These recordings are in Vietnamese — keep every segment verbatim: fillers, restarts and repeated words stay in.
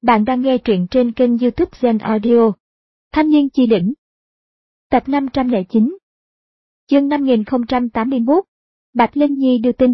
Bạn đang nghe truyện trên kênh YouTube Zen Audio. Thanh niên chi đỉnh. Tập năm trăm lẻ chín. Chương năm nghìn không trăm tám mươi mốt. Bạch Linh Nhi đưa tin.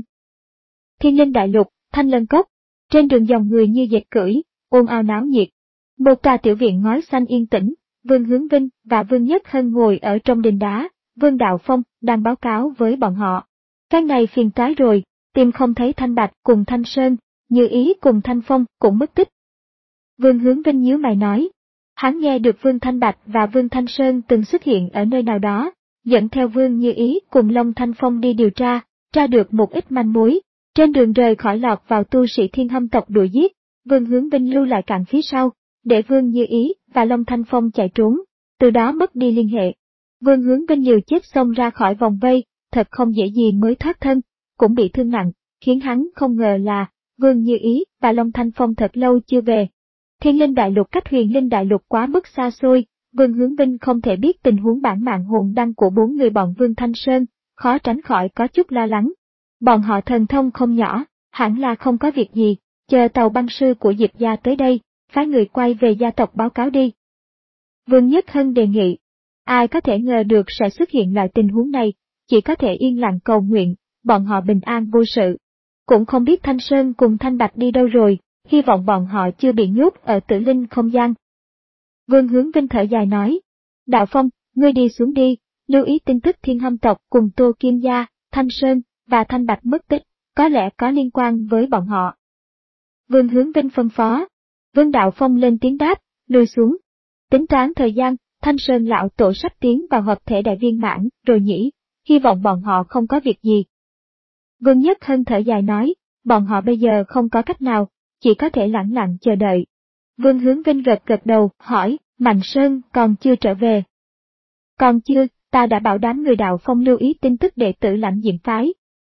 Thiên Linh Đại Lục, Thanh Lân Cốc. Trên đường dòng người như dệt cưỡi, ồn ào náo nhiệt. Một tòa tiểu viện ngói xanh yên tĩnh, Vương Hướng Vinh và Vương Nhất Hân ngồi ở trong đình đá, Vương Đạo Phong đang báo cáo với bọn họ. Cái này phiền toái rồi, tìm không thấy Thanh Bạch cùng Thanh Sơn, Như Ý cùng Thanh Phong cũng mất tích. Vương Hướng Vinh nhíu mày nói, hắn nghe được Vương Thanh Bạch và Vương Thanh Sơn từng xuất hiện ở nơi nào đó, dẫn theo Vương Như Ý cùng Long Thanh Phong đi điều tra, tra được một ít manh mối, trên đường rời khỏi lọt vào tu sĩ Thiên Hâm tộc đuổi giết, Vương Hướng Vinh lưu lại cản phía sau, để Vương Như Ý và Long Thanh Phong chạy trốn, từ đó mất đi liên hệ. Vương Hướng Vinh liều chết xông ra khỏi vòng vây, thật không dễ gì mới thoát thân, cũng bị thương nặng, khiến hắn không ngờ là Vương Như Ý và Long Thanh Phong thật lâu chưa về. Thiên Linh Đại Lục cách Huyền Linh Đại Lục quá mức xa xôi, Vương Hướng Vinh không thể biết tình huống bản mạng hồn đăng của bốn người bọn Vương Thanh Sơn, khó tránh khỏi có chút lo lắng. Bọn họ thần thông không nhỏ, hẳn là không có việc gì, chờ tàu băng sư của Diệp gia tới đây, phái người quay về gia tộc báo cáo đi. Vương Nhất Hân đề nghị, ai có thể ngờ được sẽ xuất hiện loại tình huống này, chỉ có thể yên lặng cầu nguyện, bọn họ bình an vô sự. Cũng không biết Thanh Sơn cùng Thanh Bạch đi đâu rồi, hy vọng bọn họ chưa bị nhốt ở tử linh không gian. Vương Hướng Vinh thở dài nói, Đạo Phong, ngươi đi xuống đi, lưu ý tin tức Thiên Hâm tộc cùng Tô Kim Gia, Thanh Sơn và Thanh Bạch mất tích, có lẽ có liên quan với bọn họ. Vương Hướng Vinh phân phó. Vương Đạo Phong lên tiếng đáp, lùi xuống. Tính toán thời gian, Thanh Sơn lão tổ sắp tiến vào hợp thể đại viên mãn rồi nhỉ, hy vọng bọn họ không có việc gì. Vương Nhất Hân thở dài nói, bọn họ bây giờ không có cách nào, chỉ có thể lặng lặng chờ đợi. Vương Hướng Vinh gật gật đầu, hỏi, Mạnh Sơn còn chưa trở về. Còn chưa, ta đã bảo đám người Đạo Phong lưu ý tin tức đệ tử Lãnh Diệm phái.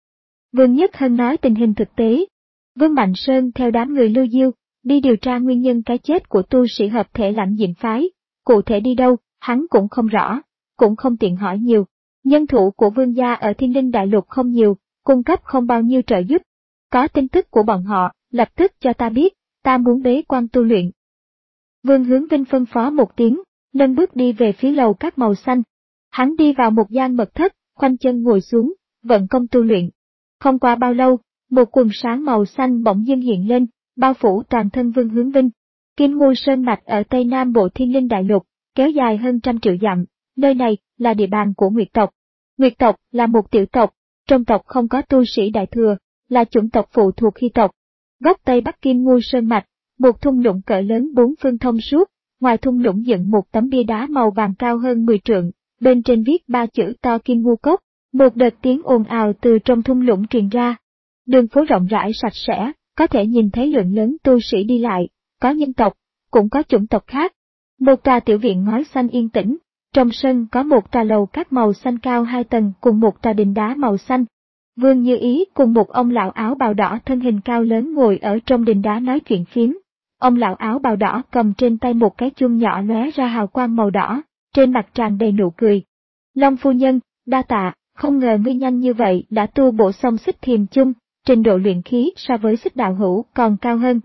Vương Nhất Hân nói tình hình thực tế. Vương Mạnh Sơn theo đám người Lưu Diêu, đi điều tra nguyên nhân cái chết của tu sĩ hợp thể Lãnh Diệm phái, cụ thể đi đâu, hắn cũng không rõ, cũng không tiện hỏi nhiều. Nhân thủ của Vương gia ở Thiên Linh Đại Lục không nhiều, cung cấp không bao nhiêu trợ giúp. Có tin tức của bọn họ, lập tức cho ta biết, ta muốn bế quan tu luyện. Vương Hướng Vinh phân phó một tiếng, nâng bước đi về phía lầu các màu xanh. Hắn đi vào một gian mật thất, khoanh chân ngồi xuống, vận công tu luyện. Không qua bao lâu, một quần sáng màu xanh bỗng dưng hiện lên, bao phủ toàn thân Vương Hướng Vinh. Kim Ngưu Sơn mạch ở tây nam bộ Thiên Linh Đại Lục, kéo dài hơn trăm triệu dặm, nơi này là địa bàn của Nguyệt tộc. Nguyệt tộc là một tiểu tộc, trong tộc không có tu sĩ đại thừa, là chủng tộc phụ thuộc Hy tộc. Góc tây bắc Kim Ngưu Sơn mạch, một thung lũng cỡ lớn bốn phương thông suốt, ngoài thung lũng dựng một tấm bia đá màu vàng cao hơn mười trượng, bên trên viết ba chữ to Kim Ngưu Cốc. Một đợt tiếng ồn ào từ trong thung lũng truyền ra. Đường phố rộng rãi sạch sẽ, có thể nhìn thấy lượng lớn tu sĩ đi lại, có nhân tộc, cũng có chủng tộc khác. Một tòa tiểu viện ngói xanh yên tĩnh, trong sân có một tòa lầu các màu xanh cao hai tầng cùng một tòa đình đá màu xanh. Vương Như Ý cùng một ông lão áo bào đỏ thân hình cao lớn ngồi ở trong đình đá nói chuyện phiếm. Ông lão áo bào đỏ cầm trên tay một cái chuông nhỏ lóe ra hào quang màu đỏ, trên mặt tràn đầy nụ cười. Long phu nhân, đa tạ, không ngờ ngươi nhanh như vậy đã tu bổ xong Xích Thiềm Chung, trình độ luyện khí so với Xích Đạo Hữu còn cao hơn.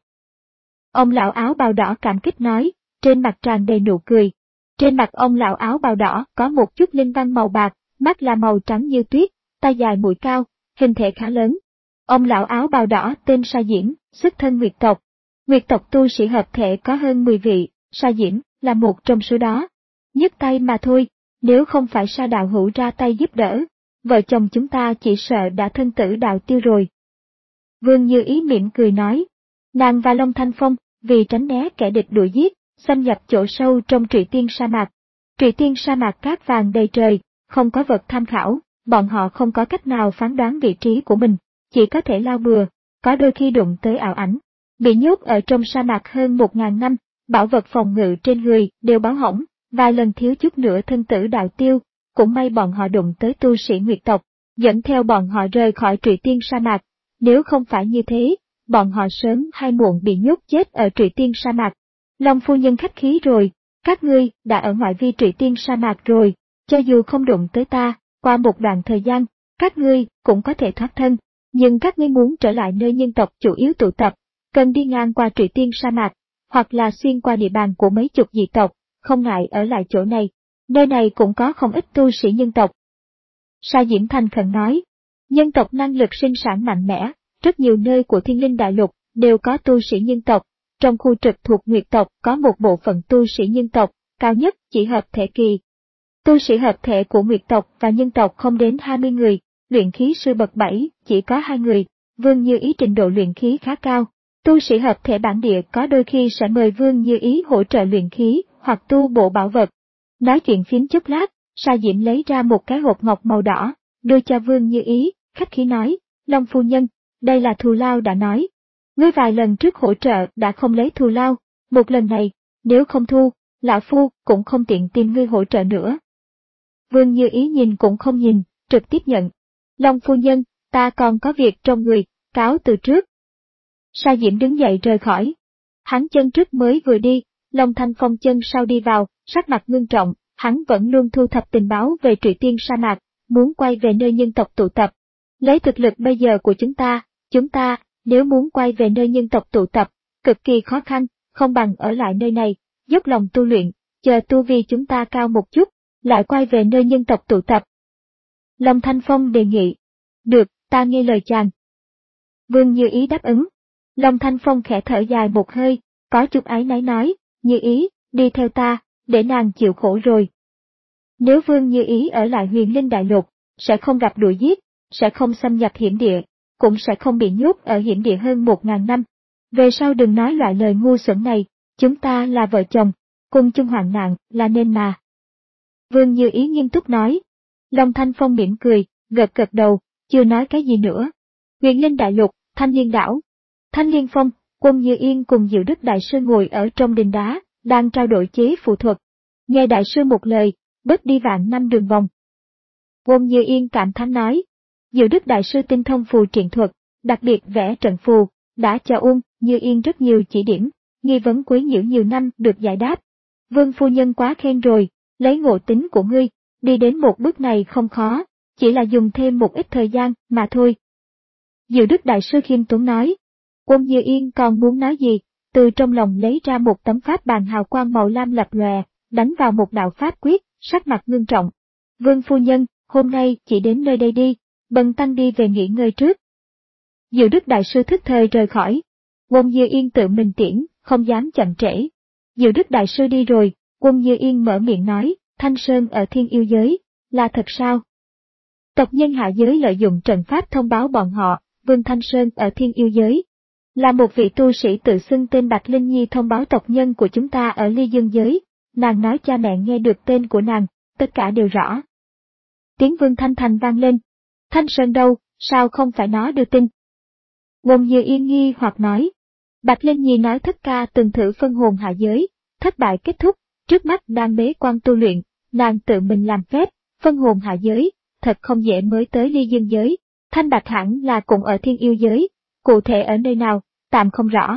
Ông lão áo bào đỏ cảm kích nói, trên mặt tràn đầy nụ cười. Trên mặt ông lão áo bào đỏ có một chút linh văn màu bạc, mắt là màu trắng như tuyết, tay dài mũi cao, hình thể khá lớn. Ông lão áo bào đỏ tên Sa Diễm, xuất thân Nguyệt tộc. Nguyệt tộc tu sĩ hợp thể có hơn mười vị, Sa Diễm là một trong số đó. Nhấc tay mà thôi, nếu không phải Sa đạo hữu ra tay giúp đỡ, vợ chồng chúng ta chỉ sợ đã thân tử đạo tiêu rồi. Vương Như Ý mỉm cười nói, nàng và Long Thanh Phong, vì tránh né kẻ địch đuổi giết, xâm nhập chỗ sâu trong Trụy Tiên sa mạc. Trụy Tiên sa mạc cát vàng đầy trời, không có vật tham khảo, bọn họ không có cách nào phán đoán vị trí của mình, chỉ có thể lao bừa, có đôi khi đụng tới ảo ảnh. Bị nhốt ở trong sa mạc hơn một ngàn năm, bảo vật phòng ngự trên người đều báo hỏng, vài lần thiếu chút nữa thân tử đạo tiêu, cũng may bọn họ đụng tới tu sĩ Nguyệt tộc, dẫn theo bọn họ rời khỏi Trụy Tiên sa mạc. Nếu không phải như thế, bọn họ sớm hay muộn bị nhốt chết ở Trụy Tiên sa mạc. Long phu nhân khách khí rồi, các ngươi đã ở ngoại vi Trụy Tiên sa mạc rồi, cho dù không đụng tới ta, qua một đoạn thời gian, các ngươi cũng có thể thoát thân, nhưng các ngươi muốn trở lại nơi nhân tộc chủ yếu tụ tập, cần đi ngang qua Trụy Tiên sa mạc, hoặc là xuyên qua địa bàn của mấy chục dị tộc, không ngại ở lại chỗ này. Nơi này cũng có không ít tu sĩ nhân tộc. Sa Diễm thành khẩn nói, nhân tộc năng lực sinh sản mạnh mẽ, rất nhiều nơi của Thiên Linh Đại Lục đều có tu sĩ nhân tộc. Trong khu trực thuộc Nguyệt tộc có một bộ phận tu sĩ nhân tộc, cao nhất chỉ hợp thể kỳ. Tu sĩ hợp thể của Nguyệt tộc và nhân tộc không đến hai mươi người, luyện khí sư bậc bảy chỉ có hai người, Vương Như Ý trình độ luyện khí khá cao. Tu sĩ hợp thể bản địa có đôi khi sẽ mời Vương Như Ý hỗ trợ luyện khí hoặc tu bộ bảo vật. Nói chuyện phím chốc lát, Sa Diễm lấy ra một cái hộp ngọc màu đỏ, đưa cho Vương Như Ý, khách khí nói, Long phu nhân, đây là thù lao đã nói. Ngươi vài lần trước hỗ trợ đã không lấy thù lao, một lần này, nếu không thu, lão phu cũng không tiện tìm ngươi hỗ trợ nữa. Vương Như Ý nhìn cũng không nhìn, trực tiếp nhận. Long phu nhân, ta còn có việc trong người, cáo từ trước. Sa Diễm đứng dậy rời khỏi. Hắn chân trước mới vừa đi, Long Thanh Phong chân sau đi vào, sắc mặt ngưng trọng, hắn vẫn luôn thu thập tình báo về Trụy Tiên sa mạc, muốn quay về nơi nhân tộc tụ tập. Lấy thực lực bây giờ của chúng ta, chúng ta, nếu muốn quay về nơi nhân tộc tụ tập, cực kỳ khó khăn, không bằng ở lại nơi này, dốc lòng tu luyện, chờ tu vi chúng ta cao một chút, lại quay về nơi nhân tộc tụ tập. Long Thanh Phong đề nghị. Được, ta nghe lời chàng. Vương Như Ý đáp ứng. Long Thanh Phong khẽ thở dài một hơi, có chút áy náy nói, Như Ý, đi theo ta, để nàng chịu khổ rồi. Nếu Vương Như Ý ở lại Huyền Linh Đại Lục, sẽ không gặp đuổi giết, sẽ không xâm nhập hiểm địa, cũng sẽ không bị nhốt ở hiểm địa hơn một ngàn năm. Về sau đừng nói loại lời ngu xuẩn này, chúng ta là vợ chồng, cùng chung hoạn nạn là nên mà. Vương Như Ý nghiêm túc nói. Long Thanh Phong mỉm cười, gật gật đầu, chưa nói cái gì nữa. Huyền Linh Đại Lục, Thanh Liên Đảo. Thanh Liên Phong, Quân Như Yên cùng Diệu Đức Đại Sư ngồi ở trong đình đá, đang trao đổi chế phù thuật. Nghe Đại Sư một lời, bớt đi vạn năm đường vòng. Quân Như Yên cảm thán nói, Diệu Đức Đại Sư tinh thông phù triện thuật, đặc biệt vẽ trận phù, đã cho Uông Như Yên rất nhiều chỉ điểm, nghi vấn quấy nhiễu nhiều năm được giải đáp. Vương phu nhân quá khen rồi, lấy ngộ tính của ngươi, đi đến một bước này không khó, chỉ là dùng thêm một ít thời gian mà thôi. Diệu Đức Đại Sư khiêm tốn nói. Quân Như Yên còn muốn nói gì, từ trong lòng lấy ra một tấm pháp bàn hào quang màu lam lập lòe, đánh vào một đạo pháp quyết, sắc mặt ngưng trọng. Vương phu nhân, hôm nay chỉ đến nơi đây đi, bần tăng đi về nghỉ ngơi trước. Diệu Đức Đại Sư thức thời rời khỏi. Quân Như Yên tự mình tiễn, không dám chậm trễ. Diệu Đức Đại Sư đi rồi, Quân Như Yên mở miệng nói, Thanh Sơn ở Thiên Yêu Giới, là thật sao? Tộc nhân hạ giới lợi dụng trận pháp thông báo bọn họ, Vương Thanh Sơn ở Thiên Yêu Giới. Là một vị tu sĩ tự xưng tên Bạch Linh Nhi thông báo tộc nhân của chúng ta ở Ly Dương Giới, nàng nói cha mẹ nghe được tên của nàng, tất cả đều rõ. Tiếng Vương Thanh Thành vang lên. Thanh Sơn đâu, sao không phải nó đưa tin? Quân Như Yên nghi hoặc nói. Bạch Linh Nhi nói thất ca từng thử phân hồn hạ giới, thất bại kết thúc, trước mắt đang bế quan tu luyện, nàng tự mình làm phép, phân hồn hạ giới, thật không dễ mới tới Ly Dương Giới. Thanh Bạch hẳn là cũng ở Thiên Yêu Giới, cụ thể ở nơi nào, tạm không rõ.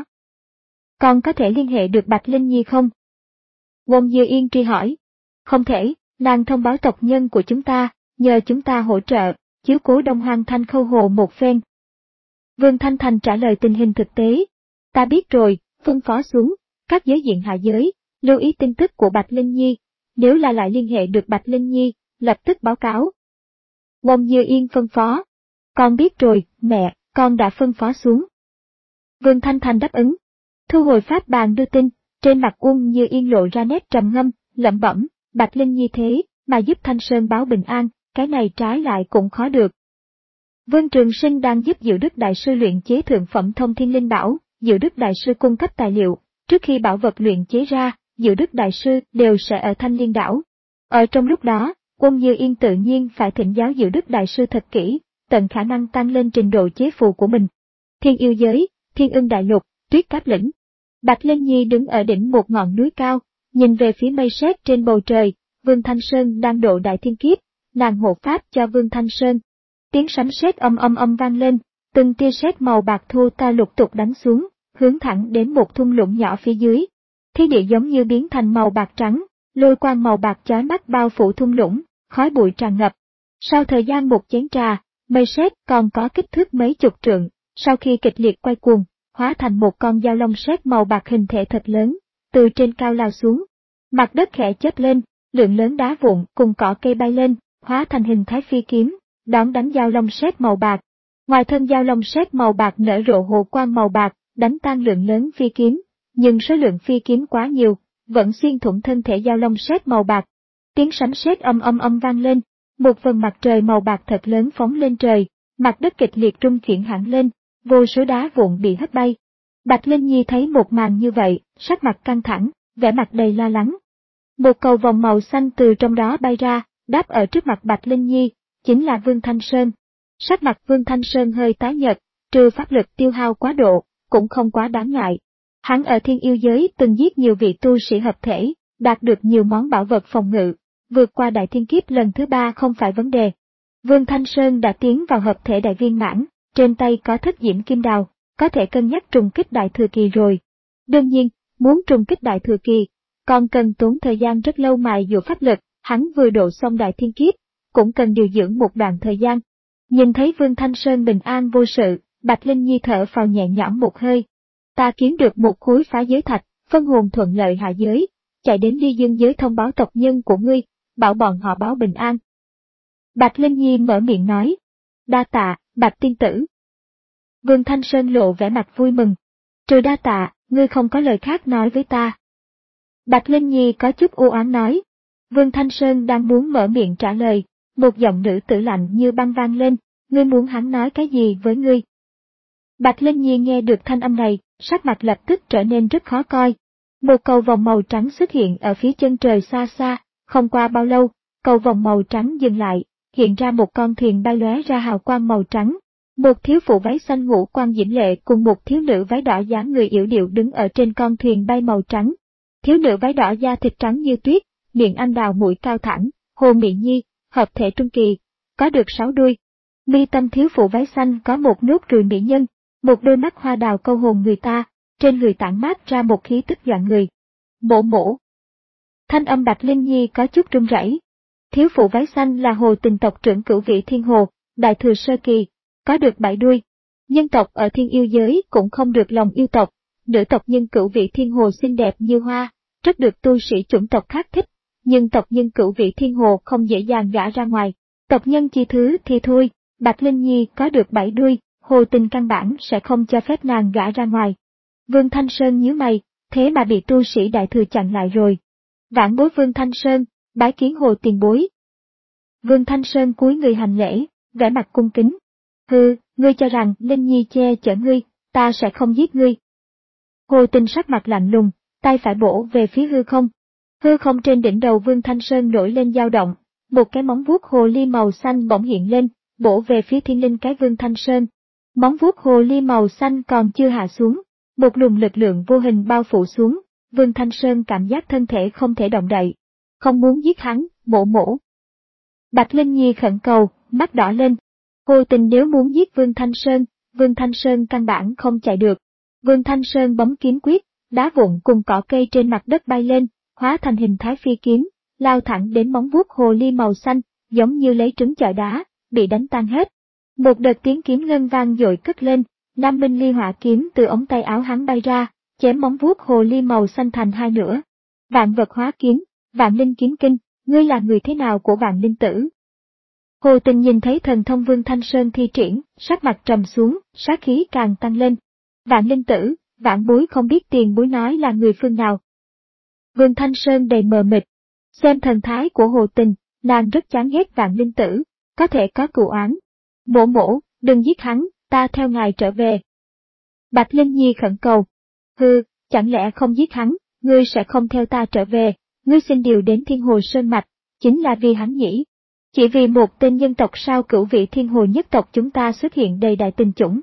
Còn có thể liên hệ được Bạch Linh Nhi không? Quân Như Yên truy hỏi. Không thể, nàng thông báo tộc nhân của chúng ta, nhờ chúng ta hỗ trợ, chiếu cố Đông Hoang Thanh Khâu Hồ một phen. Vương Thanh Thành trả lời tình hình thực tế. Ta biết rồi, phân phó xuống, các giới diện hạ giới, lưu ý tin tức của Bạch Linh Nhi, nếu là lại liên hệ được Bạch Linh Nhi, lập tức báo cáo. Quân Như Yên phân phó. Con biết rồi, mẹ, con đã phân phó xuống. Vương Thanh Thành đáp ứng. Thu hồi pháp bàn đưa tin, trên mặt Uông Như Yên lộ ra nét trầm ngâm, lẩm bẩm, Bạch Linh Nhi thế, mà giúp Thanh Sơn báo bình an, cái này trái lại cũng khó được. Vương Trường Sinh đang giúp Diệu Đức Đại Sư luyện chế thượng phẩm Thông Thiên Linh Bảo, Diệu Đức Đại Sư cung cấp tài liệu, trước khi bảo vật luyện chế ra, Diệu Đức Đại Sư đều sẽ ở Thanh Liên Đảo. Ở trong lúc đó, Quân Như Yên tự nhiên phải thỉnh giáo Diệu Đức Đại Sư thật kỹ, tận khả năng tăng lên trình độ chế phù của mình. Thiên Yêu Giới, Thiên Ưng Đại Lục, Tuyết Cáp Lĩnh. Bạch Linh Nhi đứng ở đỉnh một ngọn núi cao, nhìn về phía mây sét trên bầu trời, Vương Thanh Sơn đang độ đại thiên kiếp, nàng hộ pháp cho Vương Thanh Sơn. Tiếng sấm sét âm âm âm vang lên, từng tia sét màu bạc thu ta lục tục đánh xuống, hướng thẳng đến một thung lũng nhỏ phía dưới. Thiên địa giống như biến thành màu bạc trắng, lôi quang màu bạc chói mắt bao phủ thung lũng, khói bụi tràn ngập. Sau thời gian một chén trà, mây sét còn có kích thước mấy chục trượng, sau khi kịch liệt quay cuồng, hóa thành một con dao long sét màu bạc hình thể thật lớn, từ trên cao lao xuống. Mặt đất khẽ chớp lên, lượng lớn đá vụn cùng cỏ cây bay lên, hóa thành hình thái phi kiếm, đón đánh dao long sét màu bạc. Ngoài thân dao long sét màu bạc nở rộ hồ quang màu bạc, đánh tan lượng lớn phi kiếm, nhưng số lượng phi kiếm quá nhiều, vẫn xuyên thủng thân thể dao long sét màu bạc. Tiếng sấm sét âm âm âm vang lên, một vầng mặt trời màu bạc thật lớn phóng lên trời, mặt đất kịch liệt rung chuyển hẳn lên, vô số đá vụn bị hất bay. Bạch Linh Nhi thấy một màn như vậy, sắc mặt căng thẳng, vẻ mặt đầy lo lắng. Một cầu vồng màu xanh từ trong đó bay ra, đáp ở trước mặt Bạch Linh Nhi, chính là Vương Thanh Sơn. Sắc mặt Vương Thanh Sơn hơi tái nhợt, trừ pháp lực tiêu hao quá độ, cũng không quá đáng ngại. Hắn ở thiên yêu giới từng giết nhiều vị tu sĩ hợp thể, đạt được nhiều món bảo vật phòng ngự, vượt qua đại thiên kiếp lần thứ ba không phải vấn đề. Vương Thanh Sơn đã tiến vào hợp thể đại viên mãn, trên tay có thất diễm kim đào, có thể cân nhắc trùng kích đại thừa kỳ rồi. Đương nhiên, muốn trùng kích đại thừa kỳ, còn cần tốn thời gian rất lâu mài dũa pháp lực, hắn vừa độ xong đại thiên kiếp, cũng cần điều dưỡng một đoạn thời gian. Nhìn thấy Vương Thanh Sơn bình an vô sự, Bạch Linh Nhi thở phào nhẹ nhõm một hơi. Ta kiếm được một khối phá giới thạch, phân hồn thuận lợi hạ giới, chạy đến đi dương giới thông báo tộc nhân của ngươi, bảo bọn họ báo bình an. Bạch Linh Nhi mở miệng nói. Đa tạ, Bạch tiên tử. Vương Thanh Sơn lộ vẻ mặt vui mừng. Trừ đa tạ, ngươi không có lời khác nói với ta. Bạch Linh Nhi có chút u oán nói. Vương Thanh Sơn đang muốn mở miệng trả lời, một giọng nữ tử lạnh như băng vang lên, ngươi muốn hắn nói cái gì với ngươi? Bạch Linh Nhi nghe được thanh âm này, sắc mặt lập tức trở nên rất khó coi. Một cầu vồng màu trắng xuất hiện ở phía chân trời xa xa, không qua bao lâu, cầu vồng màu trắng dừng lại, hiện ra một con thuyền bay lóe ra hào quang màu trắng. Một thiếu phụ váy xanh ngũ quan diễm lệ cùng một thiếu nữ váy đỏ dáng người yểu điệu đứng ở trên con thuyền bay màu trắng. Thiếu nữ váy đỏ da thịt trắng như tuyết, miệng anh đào mũi cao thẳng, Hồ Mị Nhi, hợp thể trung kỳ, có được sáu đuôi. Mi tâm thiếu phụ váy xanh có một nốt ruồi mỹ nhân, một đôi mắt hoa đào câu hồn người ta, trên người tản mát ra một khí tức dọa người. Mổ mổ. Thanh âm Bạch Linh Nhi có chút run rẩy. Thiếu phụ váy xanh là Hồ Tình tộc trưởng Cửu Vị Thiên Hồ, đại thừa sơ kỳ, có được bảy đuôi. Nhân tộc ở thiên yêu giới cũng không được lòng yêu tộc, nữ tộc nhân Cửu Vị Thiên Hồ xinh đẹp như hoa, rất được tu sĩ chủng tộc khác thích, nhưng tộc nhân Cửu Vị Thiên Hồ không dễ dàng gả ra ngoài. Tộc nhân chi thứ thì thôi, Bạch Linh Nhi có được bảy đuôi, Hồ Tình căn bản sẽ không cho phép nàng gả ra ngoài. Vương Thanh Sơn nhíu mày, thế mà bị tu sĩ đại thừa chặn lại rồi. Vãn bối Vương Thanh Sơn, bái kiến Hồ tiền bối. Vương Thanh Sơn cúi người hành lễ, vẻ mặt cung kính. Hừ, ngươi cho rằng Linh Nhi che chở ngươi, ta sẽ không giết ngươi. Hồ Tình sắc mặt lạnh lùng, tay phải bổ về phía hư không. Hư không trên đỉnh đầu Vương Thanh Sơn nổi lên dao động, một cái móng vuốt hồ ly màu xanh bỗng hiện lên, bổ về phía thiên linh cái Vương Thanh Sơn. Móng vuốt hồ ly màu xanh còn chưa hạ xuống, một luồng lực lượng vô hình bao phủ xuống, Vương Thanh Sơn cảm giác thân thể không thể động đậy. Không muốn giết hắn, mổ mổ. Bạch Linh Nhi khẩn cầu, mắt đỏ lên. Hồ Tình nếu muốn giết Vương Thanh Sơn, Vương Thanh Sơn căn bản không chạy được. Vương Thanh Sơn bấm kiếm quyết, đá vụn cùng cỏ cây trên mặt đất bay lên, hóa thành hình thái phi kiếm, lao thẳng đến móng vuốt hồ ly màu xanh, giống như lấy trứng chọi đá, bị đánh tan hết. Một đợt tiếng kiếm ngân vang dội cất lên, Nam Minh Ly hỏa kiếm từ ống tay áo hắn bay ra, chém móng vuốt hồ ly màu xanh thành hai nửa. Vạn vật hóa kiếm, Vạn Linh kiếm kinh, ngươi là người thế nào của Vạn Linh tử? Hồ Tình nhìn thấy thần thông Vương Thanh Sơn thi triển, sắc mặt trầm xuống, sát khí càng tăng lên. Vạn Linh tử, Vạn bối không biết tiền bối nói là người phương nào. Vương Thanh Sơn đầy mờ mịt. Xem thần thái của Hồ Tình, nàng rất chán ghét Vạn Linh tử, có thể có cừu oán. Mổ mổ, đừng giết hắn, ta theo ngài trở về. Bạch Linh Nhi khẩn cầu. Hừ, chẳng lẽ không giết hắn, ngươi sẽ không theo ta trở về, ngươi xin điều đến Thiên Hồ Sơn Mạch, chính là vì hắn nhỉ? Chỉ vì một tên nhân tộc sao Cửu Vị Thiên Hồ nhất tộc chúng ta xuất hiện đầy đại tình chủng.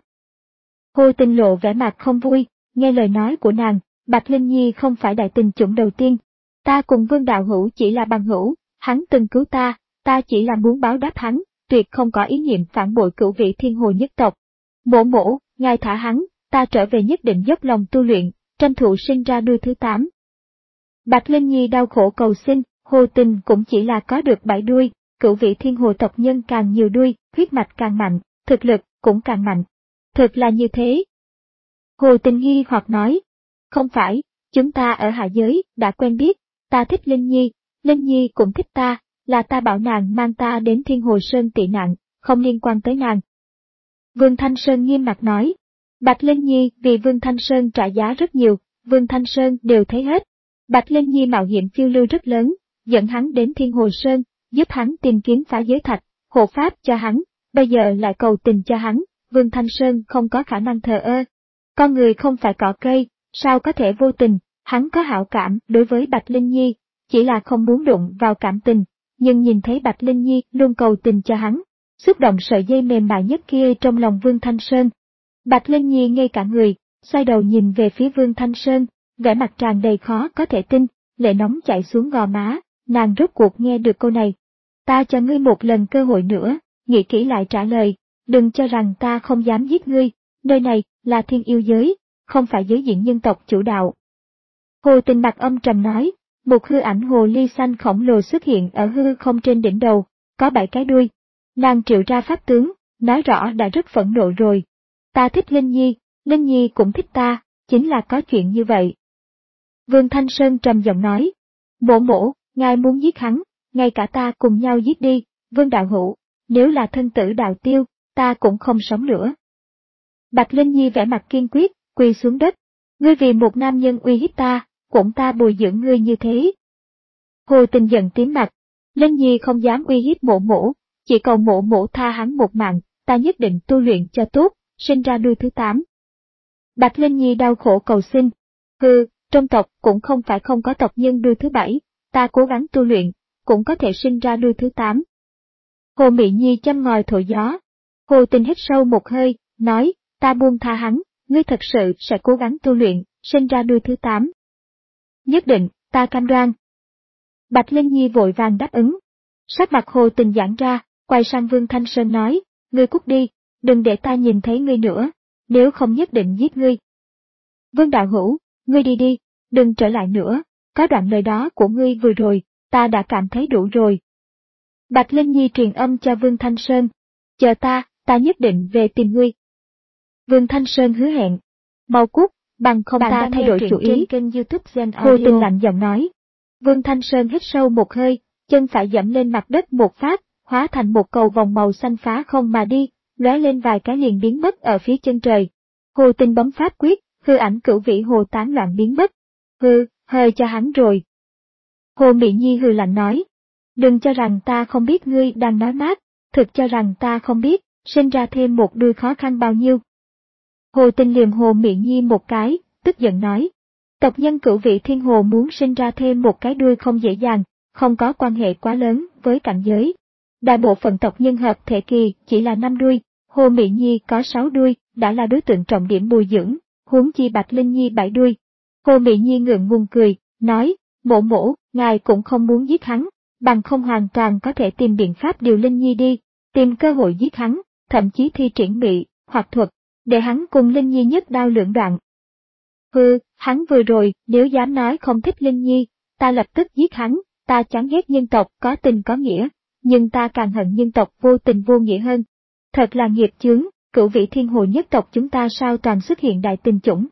Hồ Tình lộ vẻ mặt không vui, nghe lời nói của nàng, Bạch Linh Nhi không phải đại tình chủng đầu tiên. Ta cùng Vương Đạo Hữu chỉ là bằng hữu, hắn từng cứu ta, ta chỉ là muốn báo đáp hắn, tuyệt không có ý niệm phản bội Cửu Vị Thiên Hồ nhất tộc. Mổ mổ, ngài thả hắn, ta trở về nhất định dốc lòng tu luyện, tranh thủ sinh ra đuôi thứ tám. Bạch Linh Nhi đau khổ cầu xin, Hồ Tình cũng chỉ là có được bảy đuôi, Cửu Vị Thiên Hồ tộc nhân càng nhiều đuôi, huyết mạch càng mạnh, thực lực cũng càng mạnh. Thực là như thế. Hồ Tình nghi hoặc nói, không phải, chúng ta ở hạ giới, đã quen biết, ta thích Linh Nhi, Linh Nhi cũng thích ta, là ta bảo nàng mang ta đến Thiên Hồ Sơn tị nạn, không liên quan tới nàng. Vương Thanh Sơn nghiêm mặt nói, Bạch Linh Nhi vì Vương Thanh Sơn trả giá rất nhiều, Vương Thanh Sơn đều thấy hết. Bạch Linh Nhi mạo hiểm phiêu lưu rất lớn, dẫn hắn đến Thiên Hồ Sơn, giúp hắn tìm kiếm phá giới thạch, hộ pháp cho hắn, bây giờ lại cầu tình cho hắn, Vương Thanh Sơn không có khả năng thờ ơ. Con người không phải cỏ cây, sao có thể vô tình, hắn có hảo cảm đối với Bạch Linh Nhi, chỉ là không muốn đụng vào cảm tình, nhưng nhìn thấy Bạch Linh Nhi luôn cầu tình cho hắn, xúc động sợi dây mềm mại nhất kia trong lòng Vương Thanh Sơn. Bạch Linh Nhi ngây cả người, xoay đầu nhìn về phía Vương Thanh Sơn, vẻ mặt tràn đầy khó có thể tin, lệ nóng chảy xuống gò má, nàng rốt cuộc nghe được câu này. Ta cho ngươi một lần cơ hội nữa, nghĩ kỹ lại trả lời, đừng cho rằng ta không dám giết ngươi, nơi này là thiên yêu giới, không phải giới diện nhân tộc chủ đạo. Hồ Tình mặt âm trầm nói, một hư ảnh hồ ly xanh khổng lồ xuất hiện ở hư không trên đỉnh đầu, có bảy cái đuôi. Nàng triệu ra pháp tướng, nói rõ đã rất phẫn nộ rồi. Ta thích Linh Nhi, Linh Nhi cũng thích ta, chính là có chuyện như vậy. Vương Thanh Sơn trầm giọng nói, mổ mổ, ngài muốn giết hắn, ngay cả ta cùng nhau giết đi, Vương đạo hữu, nếu là thân tử đạo tiêu, ta cũng không sống nữa. Bạch Linh Nhi vẻ mặt kiên quyết, quỳ xuống đất, ngươi vì một nam nhân uy hiếp ta, cũng ta bồi dưỡng ngươi như thế. Hồ Tình giận tím mặt, Linh Nhi không dám uy hiếp mổ mổ, chỉ cầu mổ mổ tha hắn một mạng, ta nhất định tu luyện cho tốt, sinh ra đuôi thứ tám. Bạch Linh Nhi đau khổ cầu xin, hừ, trong tộc cũng không phải không có tộc nhân đuôi thứ bảy, ta cố gắng tu luyện, cũng có thể sinh ra đuôi thứ tám. Hồ Mị Nhi châm ngòi thổi gió. Hồ Tình hít sâu một hơi, nói, ta buông tha hắn, ngươi thật sự sẽ cố gắng tu luyện, sinh ra đuôi thứ tám. Nhất định, ta cam đoan. Bạch Linh Nhi vội vàng đáp ứng. Sắc mặt Hồ Tình giãn ra, quay sang Vương Thanh Sơn nói, ngươi cút đi, đừng để ta nhìn thấy ngươi nữa, nếu không nhất định giết ngươi. Vương đạo hữu, ngươi đi đi, đừng trở lại nữa, có đoạn lời đó của ngươi vừa rồi, ta đã cảm thấy đủ rồi. Bạch Linh Nhi truyền âm cho Vương Thanh Sơn, chờ ta, ta nhất định về tìm ngươi. Vương Thanh Sơn hứa hẹn, mau cút, bằng không bạn ta thay đổi chủ ý. Trên kênh YouTube Gen Audio. Hồ Tình lạnh giọng nói. Vương Thanh Sơn hít sâu một hơi, chân phải dẫm lên mặt đất một phát, hóa thành một cầu vòng màu xanh phá không mà đi, lóe lên vài cái liền biến mất ở phía chân trời. Hồ Tình bấm pháp quyết, hư ảnh cửu vĩ hồ tán loạn biến mất. Hừ, hơi cho hắn rồi. Hồ Mị Nhi hừ lạnh nói, đừng cho rằng ta không biết ngươi đang nói mát, thực cho rằng ta không biết, sinh ra thêm một đuôi khó khăn bao nhiêu. Hồ Tình liềm Hồ Mị Nhi một cái, tức giận nói, tộc nhân cửu vị thiên hồ muốn sinh ra thêm một cái đuôi không dễ dàng, không có quan hệ quá lớn với cảnh giới. Đại bộ phận tộc nhân hợp thể kỳ chỉ là năm đuôi, Hồ Mị Nhi có sáu đuôi, đã là đối tượng trọng điểm bồi dưỡng, huống chi Bạch Linh Nhi bảy đuôi. Hồ Mị Nhi ngượng ngùng cười, nói, mổ mổ, ngài cũng không muốn giết hắn, bằng không hoàn toàn có thể tìm biện pháp điều Linh Nhi đi, tìm cơ hội giết hắn, thậm chí thi triển mị, hoặc thuật, để hắn cùng Linh Nhi nhất đao lưỡng đoạn. Hừ, hắn vừa rồi, nếu dám nói không thích Linh Nhi, ta lập tức giết hắn, ta chán ghét nhân tộc có tình có nghĩa, nhưng ta càng hận nhân tộc vô tình vô nghĩa hơn. Thật là nghiệp chướng, cửu vị thiên hồ nhất tộc chúng ta sao toàn xuất hiện đại tình chủng.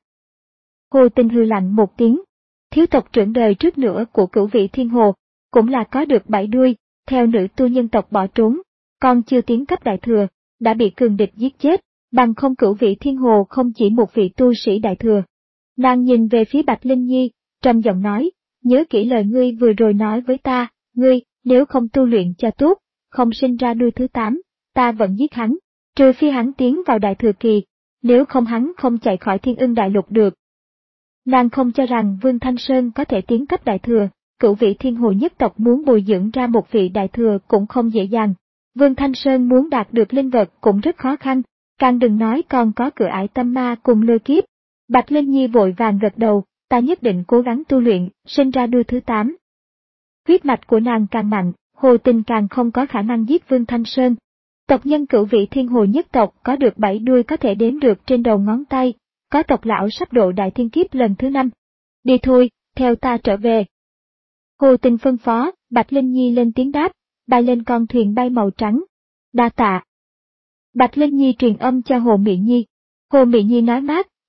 Hồ Tình hừ lạnh một tiếng, thiếu tộc trưởng đời trước nữa của cửu vị thiên hồ, cũng là có được bảy đuôi, theo nữ tu nhân tộc bỏ trốn, còn chưa tiến cấp đại thừa, đã bị cường địch giết chết, bằng không cửu vị thiên hồ không chỉ một vị tu sĩ đại thừa. Nàng nhìn về phía Bạch Linh Nhi, trầm giọng nói, nhớ kỹ lời ngươi vừa rồi nói với ta, ngươi, nếu không tu luyện cho tốt, không sinh ra đuôi thứ tám, ta vẫn giết hắn, trừ phi hắn tiến vào đại thừa kỳ, nếu không hắn không chạy khỏi thiên ưng đại lục được. Nàng không cho rằng Vương Thanh Sơn có thể tiến cấp đại thừa, cửu vị thiên hồ nhất tộc muốn bồi dưỡng ra một vị đại thừa cũng không dễ dàng. Vương Thanh Sơn muốn đạt được linh vật cũng rất khó khăn, càng đừng nói còn có cửa ải tâm ma cùng lôi kiếp. Bạch Linh Nhi vội vàng gật đầu, ta nhất định cố gắng tu luyện, sinh ra đuôi thứ tám. Huyết mạch của nàng càng mạnh, Hồ Tình càng không có khả năng giết Vương Thanh Sơn. Tộc nhân cửu vị thiên hồ nhất tộc có được bảy đuôi có thể đếm được trên đầu ngón tay, có tộc lão sắp độ đại thiên kiếp lần thứ năm. Đi thôi, theo ta trở về. Hồ Tình phân phó, Bạch Linh Nhi lên tiếng đáp, bay lên con thuyền bay màu trắng. Đa tạ. Bạch Linh Nhi truyền âm cho Hồ Mị Nhi. Hồ Mị Nhi nói mát,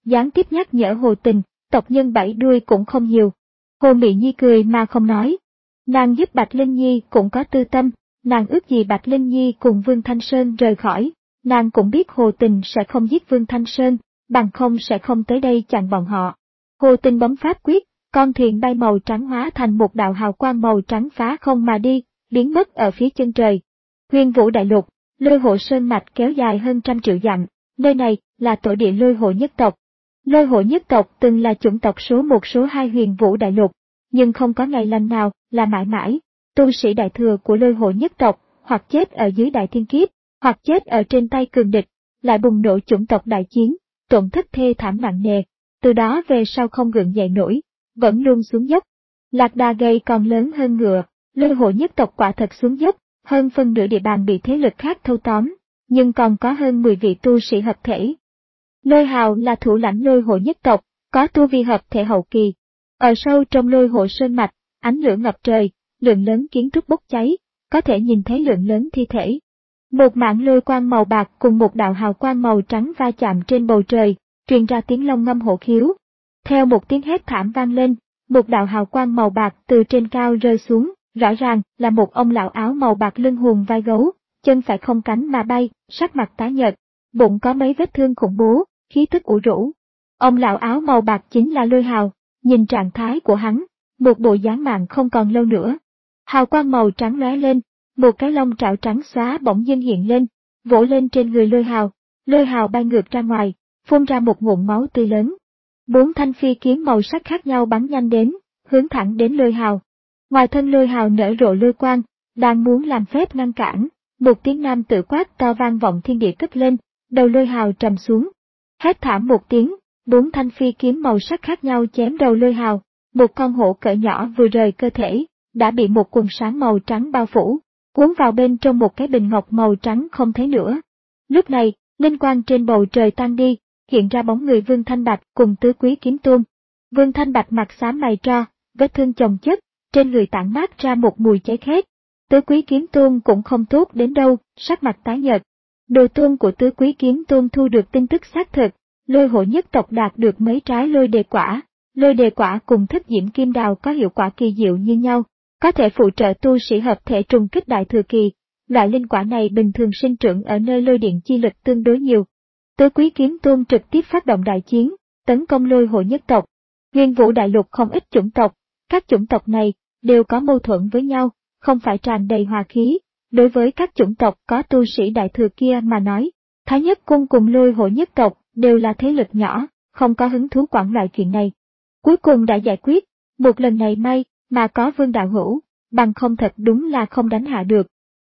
gián tiếp nhắc nhở Hồ Tình, tộc nhân bảy đuôi cũng không nhiều. Hồ Mị Nhi cười mà không nói. Nàng giúp Bạch Linh Nhi cũng có tư tâm, nàng ước gì Bạch Linh Nhi cùng Vương Thanh Sơn rời khỏi, nàng cũng biết Hồ Tình sẽ không giết Vương Thanh Sơn, bằng không sẽ không tới đây chặn bọn họ. Hồ Tình bấm pháp quyết, con thuyền bay màu trắng hóa thành một đạo hào quang màu trắng phá không mà đi, biến mất ở phía chân trời. Huyền Vũ Đại Lục, Lôi Hộ Sơn mạch kéo dài hơn trăm triệu dặm, nơi này là tổ địa Lôi Hộ nhất tộc. Lôi Hộ nhất tộc từng là chủng tộc số một số hai Huyền Vũ Đại Lục, nhưng không có ngày lành nào là mãi mãi. Tu sĩ đại thừa của Lôi Hộ nhất tộc, hoặc chết ở dưới đại thiên kiếp, hoặc chết ở trên tay cường địch, lại bùng nổ chủng tộc đại chiến, tổn thất thê thảm nặng nề, từ đó về sau không gượng dậy nổi, vẫn luôn xuống dốc. Lạc đà gầy còn lớn hơn ngựa, Lôi Hộ nhất tộc quả thật xuống dốc, hơn phân nửa địa bàn bị thế lực khác thâu tóm, nhưng còn có hơn mười vị tu sĩ hợp thể. Lôi Hào là thủ lãnh Lôi Hộ nhất tộc, có tu vi hợp thể hậu kỳ. Ở sâu trong Lôi Hộ sơn mạch, ánh lửa ngập trời, lượng lớn kiến trúc bốc cháy, có thể nhìn thấy lượng lớn thi thể. Một mảng lôi quang màu bạc cùng một đạo hào quang màu trắng va chạm trên bầu trời, truyền ra tiếng long ngâm hổ khiếu. Theo một tiếng hét thảm vang lên, một đạo hào quang màu bạc từ trên cao rơi xuống, rõ ràng là một ông lão áo màu bạc lưng hùm vai gấu, chân phải không cánh mà bay, sắc mặt tái nhợt, bụng có mấy vết thương khủng bố, khí tức ủ rũ. Ông lão áo màu bạc chính là Lôi Hào, nhìn trạng thái của hắn, một bộ dáng mạng không còn lâu nữa. Hào quang màu trắng lóe lên, một cái lông trảo trắng xóa bỗng dưng hiện lên, vỗ lên trên người Lôi Hào. Lôi Hào bay ngược ra ngoài, phun ra một ngụm máu tươi lớn. Bốn thanh phi kiếm màu sắc khác nhau bắn nhanh đến, hướng thẳng đến Lôi Hào. Ngoài thân Lôi Hào nở rộ lôi quang, đang muốn làm phép ngăn cản, một tiếng nam tử quát to vang vọng thiên địa cất lên, đầu Lôi Hào trầm xuống. Hét thảm một tiếng, bốn thanh phi kiếm màu sắc khác nhau chém đầu Lôi Hào, một con hổ cỡ nhỏ vừa rời cơ thể, đã bị một quần sáng màu trắng bao phủ, cuốn vào bên trong một cái bình ngọc màu trắng không thấy nữa. Lúc này, linh quang trên bầu trời tan đi, hiện ra bóng người Vương Thanh Bạch cùng Tứ Quý Kiếm Tôn. Vương Thanh Bạch mặt xám mày tro, vết thương chồng chất, trên người tản mát ra một mùi cháy khét. Tứ Quý Kiếm Tôn cũng không tốt đến đâu, sắc mặt tái nhợt. Đồ tôn của Tứ Quý Kiếm Tôn thu được tin tức xác thực, Lôi Hộ nhất tộc đạt được mấy trái lôi đề quả. Lôi đề quả cùng Thất Diễm Kim Đào có hiệu quả kỳ diệu như nhau, có thể phụ trợ tu sĩ hợp thể trùng kích đại thừa kỳ. Loại linh quả này bình thường sinh trưởng ở nơi lôi điện chi lực tương đối nhiều. Tứ Quý Kiếm Tôn trực tiếp phát động đại chiến, tấn công Lôi Hộ nhất tộc. Huyền Vũ Đại Lục không ít chủng tộc, các chủng tộc này đều có mâu thuẫn với nhau, không phải tràn đầy hòa khí. Đối với các chủng tộc có tu sĩ đại thừa kia mà nói, Thái Nhất Cung cùng Lôi Hộ nhất tộc đều là thế lực nhỏ, không có hứng thú quản loại chuyện này. Cuối cùng đã giải quyết, một lần này may mà có Vương đạo hữu, bằng không thật đúng là không đánh hạ được.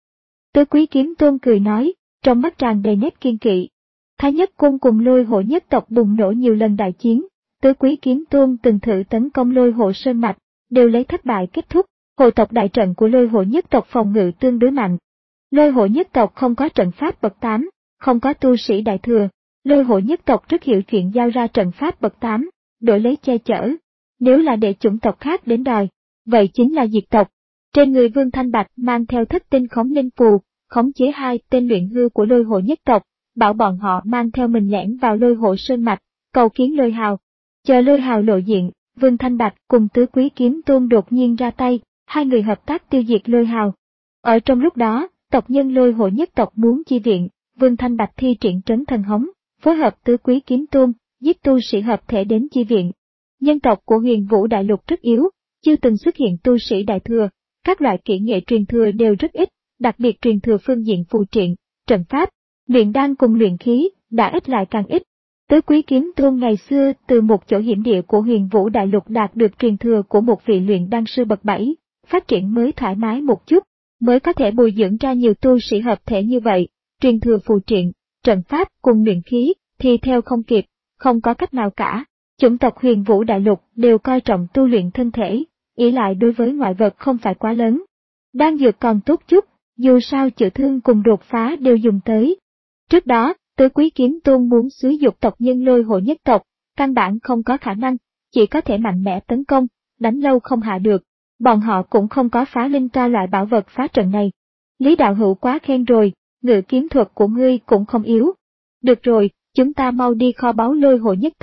Tứ Quý Kiếm Tôn cười nói, trong mắt tràn đầy nét kiên kỵ. Thái Nhất Cung cùng Lôi Hộ nhất tộc bùng nổ nhiều lần đại chiến, Tứ Quý Kiếm Tôn từng thử tấn công Lôi Hộ sơn mạch, đều lấy thất bại kết thúc. Hộ tộc đại trận của Lôi Hộ nhất tộc phòng ngự tương đối mạnh. Lôi Hộ nhất tộc không có trận pháp bậc tám, không có tu sĩ đại thừa. Lôi Hộ nhất tộc rất hiểu chuyện giao ra trận pháp bậc tám, đổi lấy che chở. Nếu là để chủng tộc khác đến đòi, vậy chính là diệt tộc. Trên người Vương Thanh Bạch mang theo thất tinh khống linh phù, khống chế hai tên luyện hư của Lôi Hộ nhất tộc, bảo bọn họ mang theo mình lẻn vào Lôi Hộ sơn mạch, cầu kiến Lôi Hào. Chờ Lôi Hào lộ diện, Vương Thanh Bạch cùng Tứ Quý Kiếm Tôn đột nhiên ra tay, hai người hợp tác tiêu diệt Lôi Hào. Ở trong lúc đó, tộc nhân Lôi Hộ nhất tộc muốn chi viện, Vương Thanh Bạch thi triển trấn thần hống, phối hợp Tứ Quý Kiếm Tôn, giết tu sĩ hợp thể đến chi viện. Nhân tộc của Huyền Vũ Đại Lục rất yếu, chưa từng xuất hiện tu sĩ đại thừa, các loại kỹ nghệ truyền thừa đều rất ít, đặc biệt truyền thừa phương diện phù triện, trận pháp, luyện đan cùng luyện khí, đã ít lại càng ít. Tứ Quý Kiếm Tôn ngày xưa từ một chỗ hiểm địa của Huyền Vũ Đại Lục đạt được truyền thừa của một vị luyện đan sư bậc bảy, phát triển mới thoải mái một chút, mới có thể bồi dưỡng ra nhiều tu sĩ hợp thể như vậy, truyền thừa phù triện, trận pháp cùng luyện khí thì theo không kịp, không có cách nào cả. Chủng tộc Huyền Vũ Đại Lục đều coi trọng tu luyện thân thể, ỷ lại đối với ngoại vật không phải quá lớn. Đan dược còn tốt chút, dù sao chữa thương cùng đột phá đều dùng tới. Trước đó, Tứ Quý Kiếm Tôn muốn xúi dục tộc nhân Lôi Hộ nhất tộc, căn bản không có khả năng, chỉ có thể mạnh mẽ tấn công, đánh lâu không hạ được. Bọn họ cũng không có phá linh tra loại bảo vật phá trận này. Lý đạo hữu quá khen rồi, ngự kiếm thuật của ngươi cũng không yếu. Được rồi, chúng ta mau đi kho báu Lôi Hộ nhất tộc,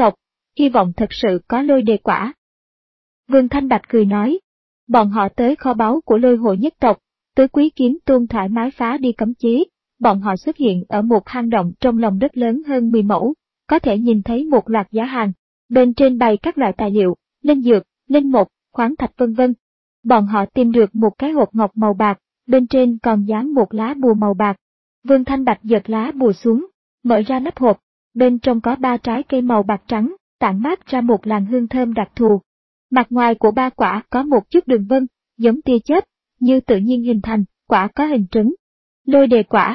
hy vọng thật sự có lôi đề quả. Vương Thanh Bạch cười nói, bọn họ tới kho báu của lôi hội nhất tộc, Tứ Quý Kiếm Tôn thoải mái phá đi cấm chế, bọn họ xuất hiện ở một hang động trong lòng đất lớn hơn mười mẫu, có thể nhìn thấy một loạt giá hàng, bên trên bày các loại tài liệu, linh dược, linh mục, khoáng thạch vân vân. Bọn họ tìm được một cái hộp ngọc màu bạc, bên trên còn dán một lá bùa màu bạc. Vương Thanh Bạch giật lá bùa xuống, mở ra nắp hộp, bên trong có ba trái cây màu bạc trắng, tản mát ra một làn hương thơm đặc thù. Mặt ngoài của ba quả có một chút đường vân, giống tia chớp, như tự nhiên hình thành, quả có hình trứng. Lôi đề quả.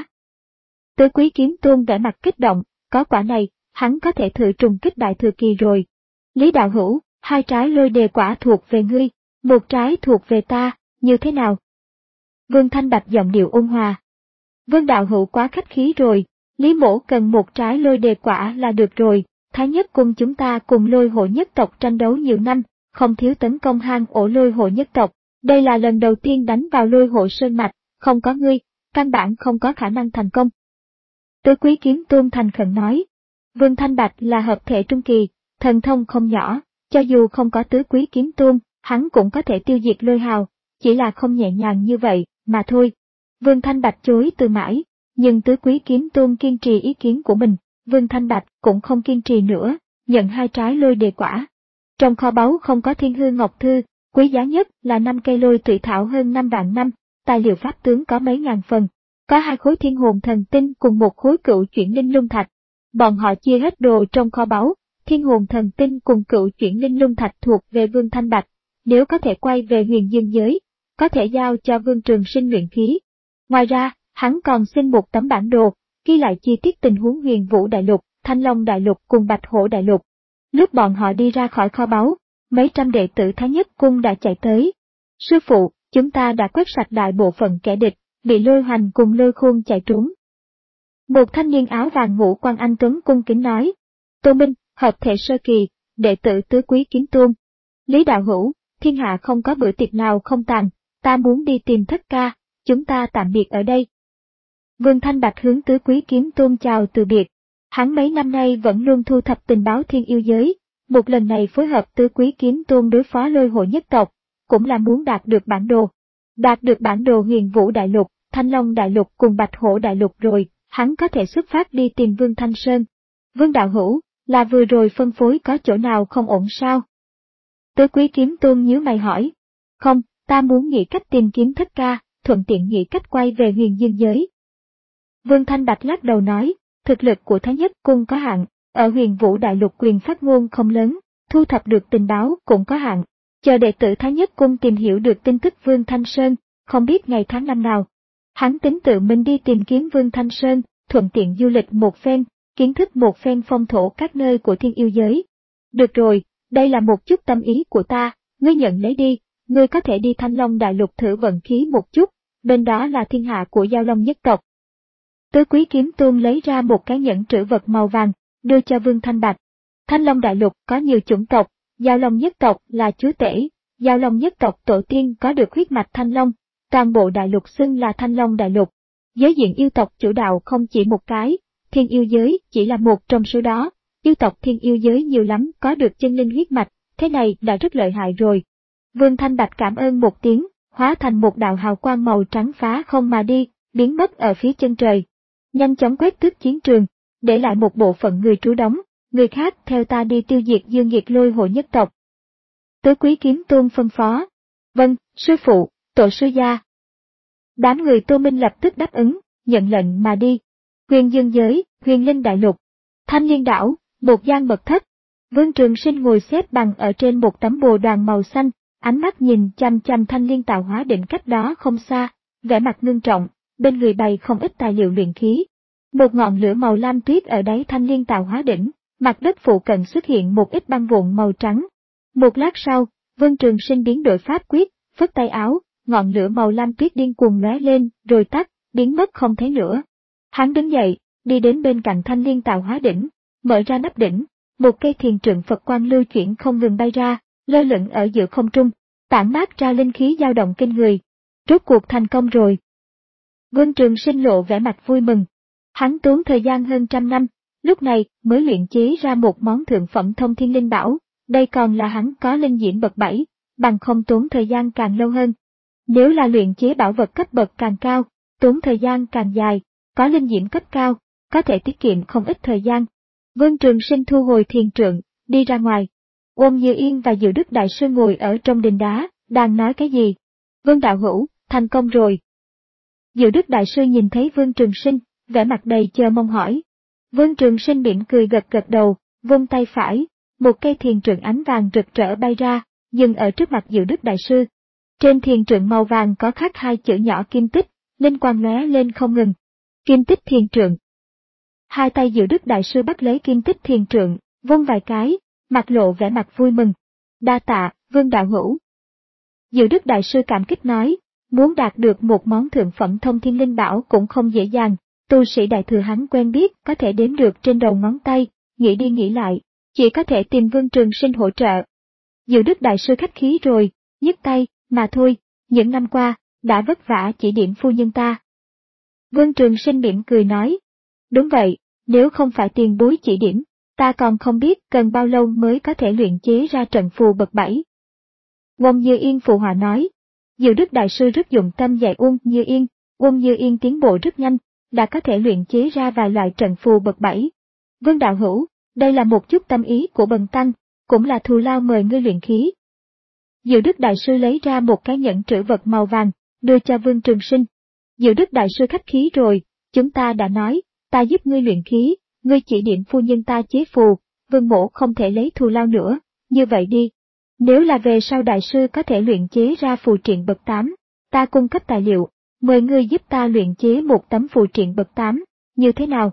Tứ Quý Kiếm Tôn vẻ mặt kích động, có quả này, hắn có thể thử trùng kích đại thừa kỳ rồi. Lý đạo hữu, hai trái lôi đề quả thuộc về ngươi, một trái thuộc về ta, như thế nào? Vương Thanh Bạch giọng điệu ôn hòa. Vương đạo hữu quá khách khí rồi, Lý mỗ cần một trái lôi đề quả là được rồi, Thái Nhất Cung chúng ta cùng lôi hội nhất tộc tranh đấu nhiều năm, không thiếu tấn công hang ổ lôi hội nhất tộc, đây là lần đầu tiên đánh vào lôi hội sơn mạch, không có ngươi, căn bản không có khả năng thành công. Tứ Quý Kiếm Tôn thành khẩn nói, Vương Thanh Bạch là hợp thể trung kỳ, thần thông không nhỏ, cho dù không có Tứ Quý Kiếm Tôn, hắn cũng có thể tiêu diệt lôi hào, chỉ là không nhẹ nhàng như vậy, mà thôi. Vương Thanh Bạch chối từ mãi, nhưng Tứ Quý Kiếm Tôn kiên trì ý kiến của mình, Vương Thanh Bạch cũng không kiên trì nữa, nhận hai trái lôi đề quả. Trong kho báu không có thiên hư ngọc thư, quý giá nhất là năm cây lôi thủy thảo hơn năm vạn năm, tài liệu pháp tướng có mấy ngàn phần, có hai khối thiên hồn thần tinh cùng một khối cựu chuyển linh lung thạch. Bọn họ chia hết đồ trong kho báu, thiên hồn thần tinh cùng cựu chuyển linh lung thạch thuộc về Vương Thanh Bạch, nếu có thể quay về huyền dương giới, có thể giao cho Vương Trường Sinh luyện khí. Ngoài ra, hắn còn xin một tấm bản đồ, ghi lại chi tiết tình huống Huyền Vũ Đại Lục, Thanh Long Đại Lục cùng Bạch Hổ Đại Lục. Lúc bọn họ đi ra khỏi kho báu, mấy trăm đệ tử Thái Nhất Cung đã chạy tới. Sư phụ, chúng ta đã quét sạch đại bộ phận kẻ địch, bị lôi hoành cùng lôi khôn chạy trốn. Một thanh niên áo vàng ngũ quan anh tuấn cung kính nói. Tô Minh, hợp thể sơ kỳ, đệ tử Tứ Quý Kiếm Tôn. Lý đạo hữu, thiên hạ không có bữa tiệc nào không tàn, ta muốn đi tìm thất ca, chúng ta tạm biệt ở đây. Vương Thanh Bạch hướng Tứ Quý Kiếm Tôn chào từ biệt. Hắn mấy năm nay vẫn luôn thu thập tình báo thiên yêu giới, một lần này phối hợp Tứ Quý Kiếm Tôn đối phó lôi hội nhất tộc, cũng là muốn đạt được bản đồ. Đạt được bản đồ Huyền Vũ Đại Lục, Thanh Long Đại Lục cùng Bạch Hổ Đại Lục rồi, hắn có thể xuất phát đi tìm Vương Thanh Sơn. Vương đạo hữu, là vừa rồi phân phối có chỗ nào không ổn sao? Tứ Quý Kiếm Tôn nhíu mày hỏi. Không, ta muốn nghĩ cách tìm kiếm thất ca, thuận tiện nghĩ cách quay về huyền dương giới. Vương Thanh Bạch lắc đầu nói, thực lực của Thái Nhất Cung có hạn, ở Huyền Vũ Đại Lục quyền phát ngôn không lớn, thu thập được tình báo cũng có hạn. Chờ đệ tử Thái Nhất Cung tìm hiểu được tin tức Vương Thanh Sơn, không biết ngày tháng năm nào. Hắn tính tự mình đi tìm kiếm Vương Thanh Sơn, thuận tiện du lịch một phen, kiến thức một phen phong thổ các nơi của thiên yêu giới. Được rồi, đây là một chút tâm ý của ta, ngươi nhận lấy đi, ngươi có thể đi Thanh Long Đại Lục thử vận khí một chút, bên đó là thiên hạ của Giao Long nhất tộc. Tứ Quý Kiếm Tôn lấy ra một cái nhẫn trữ vật màu vàng, đưa cho Vương Thanh Bạch. Thanh Long Đại Lục có nhiều chủng tộc, Giao Long nhất tộc là chúa tể, Giao Long nhất tộc tổ tiên có được huyết mạch Thanh Long, toàn bộ đại lục xưng là Thanh Long Đại Lục. Giới diện yêu tộc chủ đạo không chỉ một cái, thiên yêu giới chỉ là một trong số đó, yêu tộc thiên yêu giới nhiều lắm có được chân linh huyết mạch, thế này đã rất lợi hại rồi. Vương Thanh Bạch cảm ơn một tiếng, hóa thành một đạo hào quang màu trắng phá không mà đi, biến mất ở phía chân trời. Nhanh chóng quét tước chiến trường, để lại một bộ phận người trú đóng, người khác theo ta đi tiêu diệt dương nghiệt lôi hội nhất tộc. Tứ Quý Kiếm Tôn phân phó. Vâng, sư phụ, tổ sư gia. Đám người Tô Minh lập tức đáp ứng, nhận lệnh mà đi. Huyền Dương giới, Huyền Linh Đại Lục, Thanh Liên Đảo, một gian mật thất. Vương Trường Sinh ngồi xếp bằng ở trên một tấm bồ đoàn màu xanh, ánh mắt nhìn chăm chăm Thanh Liên Tạo Hóa Đỉnh cách đó không xa, vẻ mặt ngưng trọng, bên người bày không ít tài liệu luyện khí. Một ngọn lửa màu lam tuyết ở đáy Thanh Liên Tạo Hóa Đỉnh, mặt đất phụ cận xuất hiện một ít băng vụn màu trắng. Một lát sau, Vương Trường Sinh biến đổi pháp quyết, phất tay áo, ngọn lửa màu lam tuyết điên cuồng lóe lên, rồi tắt, biến mất không thấy nữa. Hắn đứng dậy, đi đến bên cạnh Thanh Liên Tạo Hóa Đỉnh, mở ra nắp đỉnh, một cây thiền trượng Phật quang lưu chuyển không ngừng bay ra, lơ lửng ở giữa không trung, tản mát ra linh khí dao động kinh người. Rốt cuộc thành công rồi. Vương Trường Sinh lộ vẻ mặt vui mừng. Hắn tốn thời gian hơn trăm năm, lúc này mới luyện chế ra một món thượng phẩm thông thiên linh bảo, đây còn là hắn có linh diễm bậc bảy, bằng không tốn thời gian càng lâu hơn. Nếu là luyện chế bảo vật cấp bậc càng cao, tốn thời gian càng dài, có linh diễm cấp cao, có thể tiết kiệm không ít thời gian. Vương Trường Sinh thu hồi thiền trượng, đi ra ngoài. Ôn Như Yên và Diệu Đức Đại Sư ngồi ở trong đình đá, đang nói cái gì? Vương đạo hữu, thành công rồi. Diệu Đức Đại Sư nhìn thấy Vương Trường Sinh, vẻ mặt đầy chờ mong hỏi. Vương Trường Sinh mỉm cười gật gật đầu, vung tay phải, một cây thiền trượng ánh vàng rực rỡ bay ra, dừng ở trước mặt Diệu Đức Đại Sư. Trên thiền trượng màu vàng có khắc hai chữ nhỏ kim tích, linh quang lóe lên không ngừng. Kim tích thiền trượng. Hai tay Diệu Đức Đại Sư bắt lấy kim tích thiền trượng, vung vài cái, mặt lộ vẻ mặt vui mừng. Đa tạ, Vương đạo hữu. Diệu Đức Đại Sư cảm kích nói, muốn đạt được một món thượng phẩm thông thiên linh bảo cũng không dễ dàng, tu sĩ đại thừa hắn quen biết có thể đếm được trên đầu ngón tay, nghĩ đi nghĩ lại, chỉ có thể tìm Vương Trường Sinh hỗ trợ. Diệu Đức Đại Sư khách khí rồi, nhấc tay, mà thôi, những năm qua, đã vất vả chỉ điểm phu nhân ta. Vương Trường Sinh mỉm cười nói, đúng vậy, nếu không phải tiền bối chỉ điểm, ta còn không biết cần bao lâu mới có thể luyện chế ra trận phù bậc bảy. Uông Như Yên phụ họa nói, Diệu Đức Đại Sư rất dụng tâm dạy Uông Như Yên, Uông Như Yên tiến bộ rất nhanh, đã có thể luyện chế ra vài loại trận phù bậc bảy. Vương đạo hữu, đây là một chút tâm ý của bần tăng, cũng là thù lao mời ngươi luyện khí. Diệu Đức Đại Sư lấy ra một cái nhẫn trữ vật màu vàng, đưa cho Vương Trường Sinh. Diệu Đức Đại Sư khách khí rồi, chúng ta đã nói, ta giúp ngươi luyện khí, ngươi chỉ điểm phu nhân ta chế phù, Vương mỗ không thể lấy thù lao nữa, như vậy đi. Nếu là về sau Đại Sư có thể luyện chế ra phù triện bậc tám, ta cung cấp tài liệu, mời ngươi giúp ta luyện chế một tấm phù triện bậc tám, như thế nào?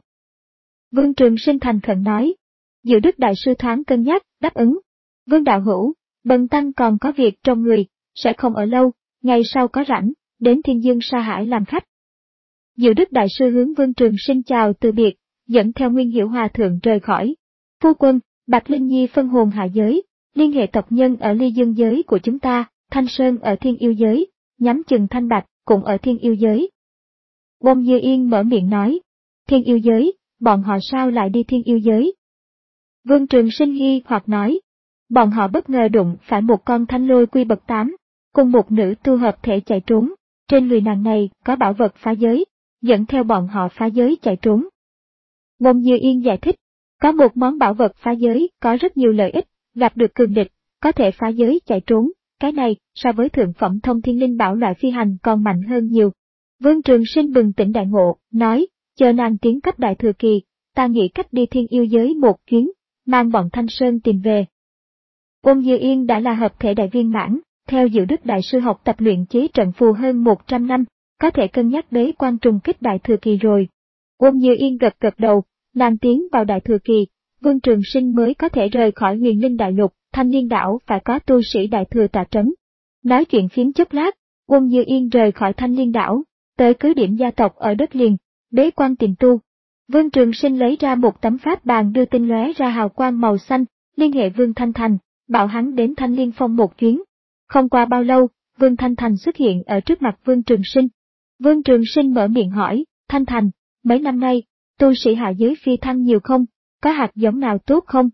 Vương Trường Sinh thành khẩn nói. Diệu Đức Đại Sư thoáng cân nhắc, đáp ứng. Vương đạo hữu, bần tăng còn có việc trong người, sẽ không ở lâu, ngày sau có rảnh, đến Thiên Dương Sa Hải làm khách. Diệu Đức Đại Sư hướng Vương Trường Sinh chào từ biệt, dẫn theo Nguyên Hiểu Hòa Thượng rời khỏi. Phu quân, Bạch Linh Nhi phân hồn hạ giới, liên hệ tộc nhân ở Ly Dương giới của chúng ta, Thanh Sơn ở Thiên Yêu giới, nhắm chừng Thanh Bạch cũng ở Thiên Yêu giới. Uông Như Yên mở miệng nói, Thiên Yêu giới, bọn họ sao lại đi Thiên Yêu giới? Vương Trường Sinh nghi hoặc nói, bọn họ bất ngờ đụng phải một con thanh lôi quy bậc tám, cùng một nữ tu hợp thể chạy trốn, trên người nàng này có bảo vật phá giới, dẫn theo bọn họ phá giới chạy trốn. Uông Như Yên giải thích, có một món bảo vật phá giới có rất nhiều lợi ích, gặp được cường địch, có thể phá giới chạy trốn, cái này so với thượng phẩm thông thiên linh bảo loại phi hành còn mạnh hơn nhiều. Vương Trường Sinh bừng tỉnh đại ngộ, nói, chờ nàng tiến cấp đại thừa kỳ, ta nghĩ cách đi Thiên Yêu giới một chuyến, mang bọn Thanh Sơn tìm về. Uông Như Yên đã là hợp thể đại viên mãn, theo Diệu Đức Đại Sư học tập luyện chế trận phù hơn một trăm năm, có thể cân nhắc bế quan trùng kích đại thừa kỳ rồi. Uông Như Yên gật gật đầu, nàng tiến vào đại thừa kỳ, Vương Trường Sinh mới có thể rời khỏi Huyền Linh Đại Lục, Thanh Liên đảo phải có tu sĩ đại thừa tọa trấn. Nói chuyện phiếm chốc lát, Uông Như Yên rời khỏi Thanh Liên đảo, tới cứ điểm gia tộc ở đất liền, bế quan tìm tu. Vương Trường Sinh lấy ra một tấm pháp bàn đưa tin lóe ra hào quang màu xanh, liên hệ Vương Thanh Thành, bảo hắn đến Thanh Liên Phong một chuyến. Không qua bao lâu, Vương Thanh Thành xuất hiện ở trước mặt Vương Trường Sinh. Vương Trường Sinh mở miệng hỏi, Thanh Thành, mấy năm nay, tu sĩ hạ giới phi thăng nhiều không, có hạt giống nào tốt không?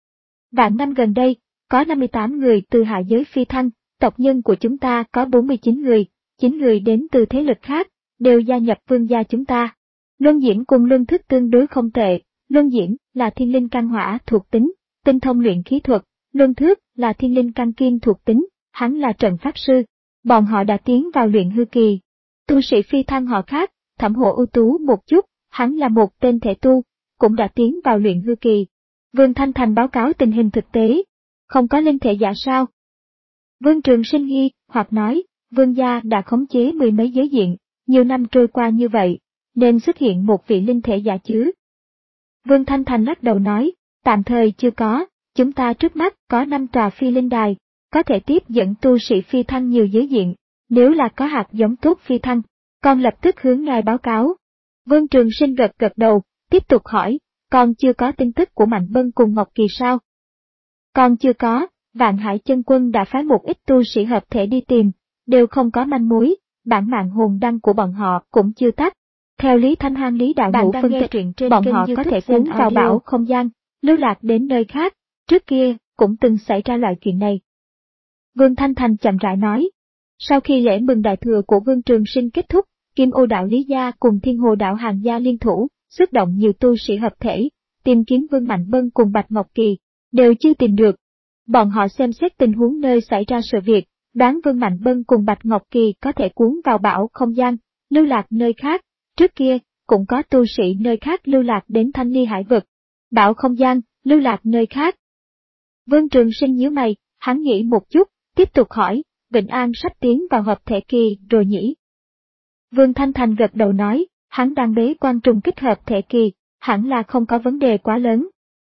Vạn năm gần đây, có năm mươi tám người từ hạ giới phi thăng, tộc nhân của chúng ta có bốn mươi chín người, chín người đến từ thế lực khác, đều gia nhập vương gia chúng ta. Luân Diễm cùng Luân Thức tương đối không tệ, Luân Diễm là thiên linh căn hỏa thuộc tính, tinh thông luyện khí thuật, Luân Thức là thiên linh căn kim thuộc tính, hắn là trận pháp sư, bọn họ đã tiến vào luyện hư kỳ. Tu sĩ phi thăng họ khác, Thẩm Hộ ưu tú một chút, hắn là một tên thể tu, cũng đã tiến vào luyện hư kỳ. Vương Thanh Thành báo cáo tình hình thực tế, không có linh thể giả sao? Vương Trường Sinh nghi hoặc nói, vương gia đã khống chế mười mấy giới diện, nhiều năm trôi qua như vậy, nên xuất hiện một vị linh thể giả chứ? Vương Thanh Thành lắc đầu nói, tạm thời chưa có, chúng ta trước mắt có năm tòa phi linh đài, có thể tiếp dẫn tu sĩ phi thăng nhiều giới diện, nếu là có hạt giống tốt phi thăng, con lập tức hướng ngài báo cáo. Vương Trường Sinh gật gật đầu, tiếp tục hỏi, còn chưa có tin tức của Mạnh Bân cùng Ngọc Kỳ sao? Còn chưa có, Vạn Hải Chân Quân đã phái một ít tu sĩ hợp thể đi tìm, đều không có manh mối, bản mạng hồn đăng của bọn họ cũng chưa tắt. Theo Lý Thanh Hoan Lý Đạo Hữu phân tích, bọn họ có thể cuốn vào bão không gian, lưu lạc đến nơi khác, trước kia cũng từng xảy ra loại chuyện này. Vương Thanh Thành chậm rãi nói, sau khi lễ mừng đại thừa của Vương Trường Sinh kết thúc, Kim Ô đạo Lý Gia cùng Thiên Hồ đạo Hàn Gia liên thủ, xuất động nhiều tu sĩ hợp thể, tìm kiếm Vương Mạnh Bân cùng Bạch Ngọc Kỳ, đều chưa tìm được. Bọn họ xem xét tình huống nơi xảy ra sự việc, đoán Vương Mạnh Bân cùng Bạch Ngọc Kỳ có thể cuốn vào bão không gian, lưu lạc nơi khác, trước kia, cũng có tu sĩ nơi khác lưu lạc đến Thanh Ly Hải vực. Bão không gian, lưu lạc nơi khác. Vương Trường Sinh nhíu mày, hắn nghĩ một chút, tiếp tục hỏi, Vịnh An sắp tiến vào hợp thể kỳ rồi nhỉ? Vương Thanh Thành gật đầu nói, hắn đang bế quan trùng kích hợp thể kỳ, hẳn là không có vấn đề quá lớn.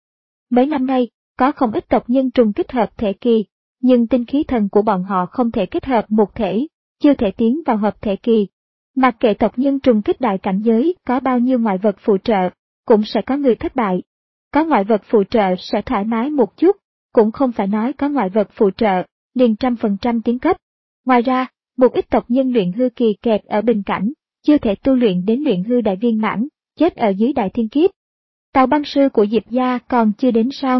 Mấy năm nay, có không ít tộc nhân trùng kích hợp thể kỳ, nhưng tinh khí thần của bọn họ không thể kết hợp một thể, chưa thể tiến vào hợp thể kỳ. Mặc kệ tộc nhân trùng kích đại cảnh giới có bao nhiêu ngoại vật phụ trợ, cũng sẽ có người thất bại. Có ngoại vật phụ trợ sẽ thoải mái một chút, cũng không phải nói có ngoại vật phụ trợ, liền trăm phần trăm tiến cấp. Ngoài ra, một ít tộc nhân luyện hư kỳ kẹt ở bình cảnh, chưa thể tu luyện đến luyện hư đại viên mãn, chết ở dưới đại thiên kiếp. Tào băng sư của Diệp gia còn chưa đến sao?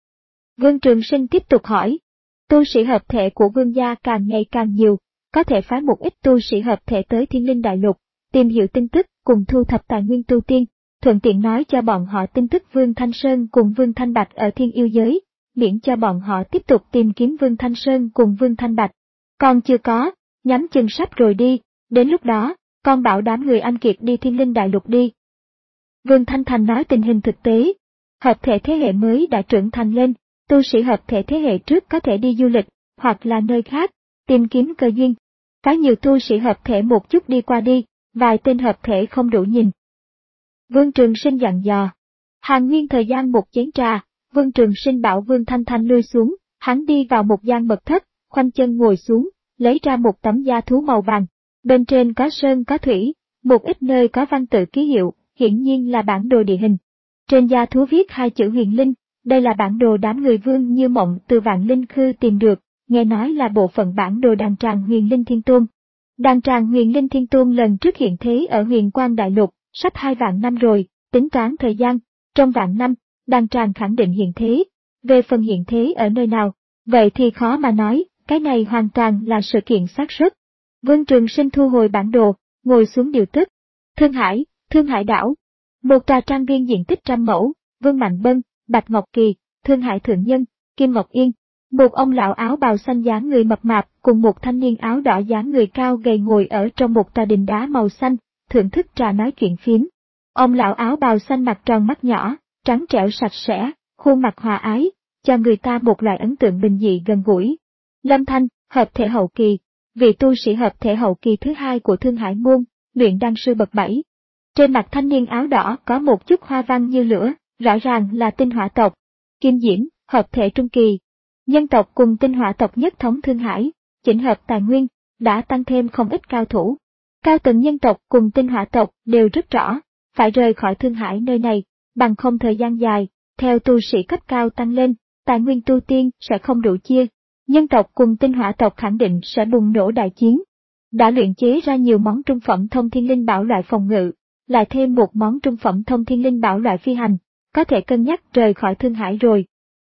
Vương Trường Sinh tiếp tục hỏi, tu sĩ hợp thể của Vương gia càng ngày càng nhiều, có thể phái một ít tu sĩ hợp thể tới Thiên Linh Đại Lục, tìm hiểu tin tức cùng thu thập tài nguyên tu tiên, thuận tiện nói cho bọn họ tin tức Vương Thanh Sơn cùng Vương Thanh Bạch ở Thiên Yêu Giới, miễn cho bọn họ tiếp tục tìm kiếm Vương Thanh Sơn cùng Vương Thanh Bạch. Còn chưa có, nhắm chừng sắp rồi đi, đến lúc đó, con bảo đám người anh kiệt đi Thiên Linh Đại Lục đi. Vương Thanh Thành nói tình hình thực tế, hợp thể thế hệ mới đã trưởng thành lên, tu sĩ hợp thể thế hệ trước có thể đi du lịch, hoặc là nơi khác, tìm kiếm cơ duyên. Có nhiều tu sĩ hợp thể một chút đi qua đi, vài tên hợp thể không đủ nhìn. Vương Trường Sinh dặn dò. Hàn Nguyên thời gian một chén trà, Vương Trường Sinh bảo Vương Thanh Thanh lui xuống, hắn đi vào một gian mật thất, khoanh chân ngồi xuống, lấy ra một tấm da thú màu vàng. Bên trên có sơn có thủy, một ít nơi có văn tự ký hiệu, hiển nhiên là bản đồ địa hình. Trên da thú viết hai chữ Huyền Linh, đây là bản đồ đám người Vương Như Mộng từ Vạn Linh Khư tìm được, nghe nói là bộ phận bản đồ đàn tràng Huyền Linh Thiên Tôn. Đàn tràng Huyền Linh Thiên Tôn lần trước hiện thế ở Huyền Quang Đại Lục, sắp hai vạn năm rồi, tính toán thời gian, trong vạn năm, đàn tràng khẳng định hiện thế. Về phần hiện thế ở nơi nào, vậy thì khó mà nói, cái này hoàn toàn là sự kiện xác suất. Vương Trường Sinh thu hồi bản đồ, ngồi xuống điều tức. Thương Hải, Thương Hải đảo. Một tòa trang viên diện tích trăm mẫu, Vương Mạnh Bân, Bạch Ngọc Kỳ, Thương Hải Thượng Nhân, Kim Ngọc Yên. Một ông lão áo bào xanh dáng người mập mạp cùng một thanh niên áo đỏ dáng người cao gầy ngồi ở trong một tòa đình đá màu xanh, thưởng thức trà nói chuyện phiếm. Ông lão áo bào xanh mặt tròn mắt nhỏ, trắng trẻo sạch sẽ, khuôn mặt hòa ái, cho người ta một loại ấn tượng bình dị gần gũi. Lâm Thanh, hợp thể hậu kỳ, vị tu sĩ hợp thể hậu kỳ thứ hai của Thương Hải môn, luyện đan sư bậc bảy. Trên mặt thanh niên áo đỏ có một chút hoa văn như lửa, rõ ràng là tinh hỏa tộc. Kim Diễm, hợp thể trung kỳ. Nhân tộc cùng tinh hỏa tộc nhất thống Thương Hải, chỉnh hợp tài nguyên, đã tăng thêm không ít cao thủ. Cao tầng nhân tộc cùng tinh hỏa tộc đều rất rõ, phải rời khỏi Thương Hải nơi này, bằng không thời gian dài, theo tu sĩ cấp cao tăng lên, tài nguyên tu tiên sẽ không đủ chia. Nhân tộc cùng tinh hỏa tộc khẳng định sẽ bùng nổ đại chiến. Đã luyện chế ra nhiều món trung phẩm thông thiên linh bảo loại phòng ngự, lại thêm một món trung phẩm thông thiên linh bảo loại phi hành, có thể cân nhắc rời khỏi Thương Hải rồi.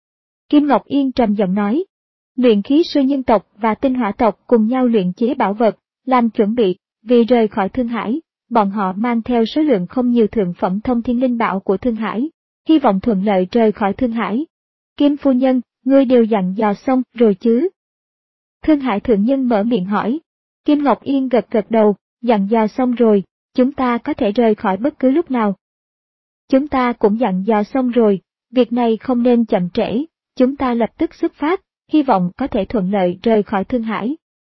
Kim Ngọc Yên trầm giọng nói, luyện khí sư nhân tộc và tinh hỏa tộc cùng nhau luyện chế bảo vật, làm chuẩn bị, vì rời khỏi Thương Hải, bọn họ mang theo số lượng không nhiều thượng phẩm thông thiên linh bảo của Thương Hải, hy vọng thuận lợi rời khỏi Thương Hải. Kim phu nhân, ngươi đều dặn dò xong rồi chứ? Thương Hải thượng nhân mở miệng hỏi. Kim Ngọc Yên gật gật đầu, dặn dò xong rồi, chúng ta có thể rời khỏi bất cứ lúc nào. Chúng ta cũng dặn dò xong rồi, việc này không nên chậm trễ, chúng ta lập tức xuất phát, hy vọng có thể thuận lợi rời khỏi Thương Hải.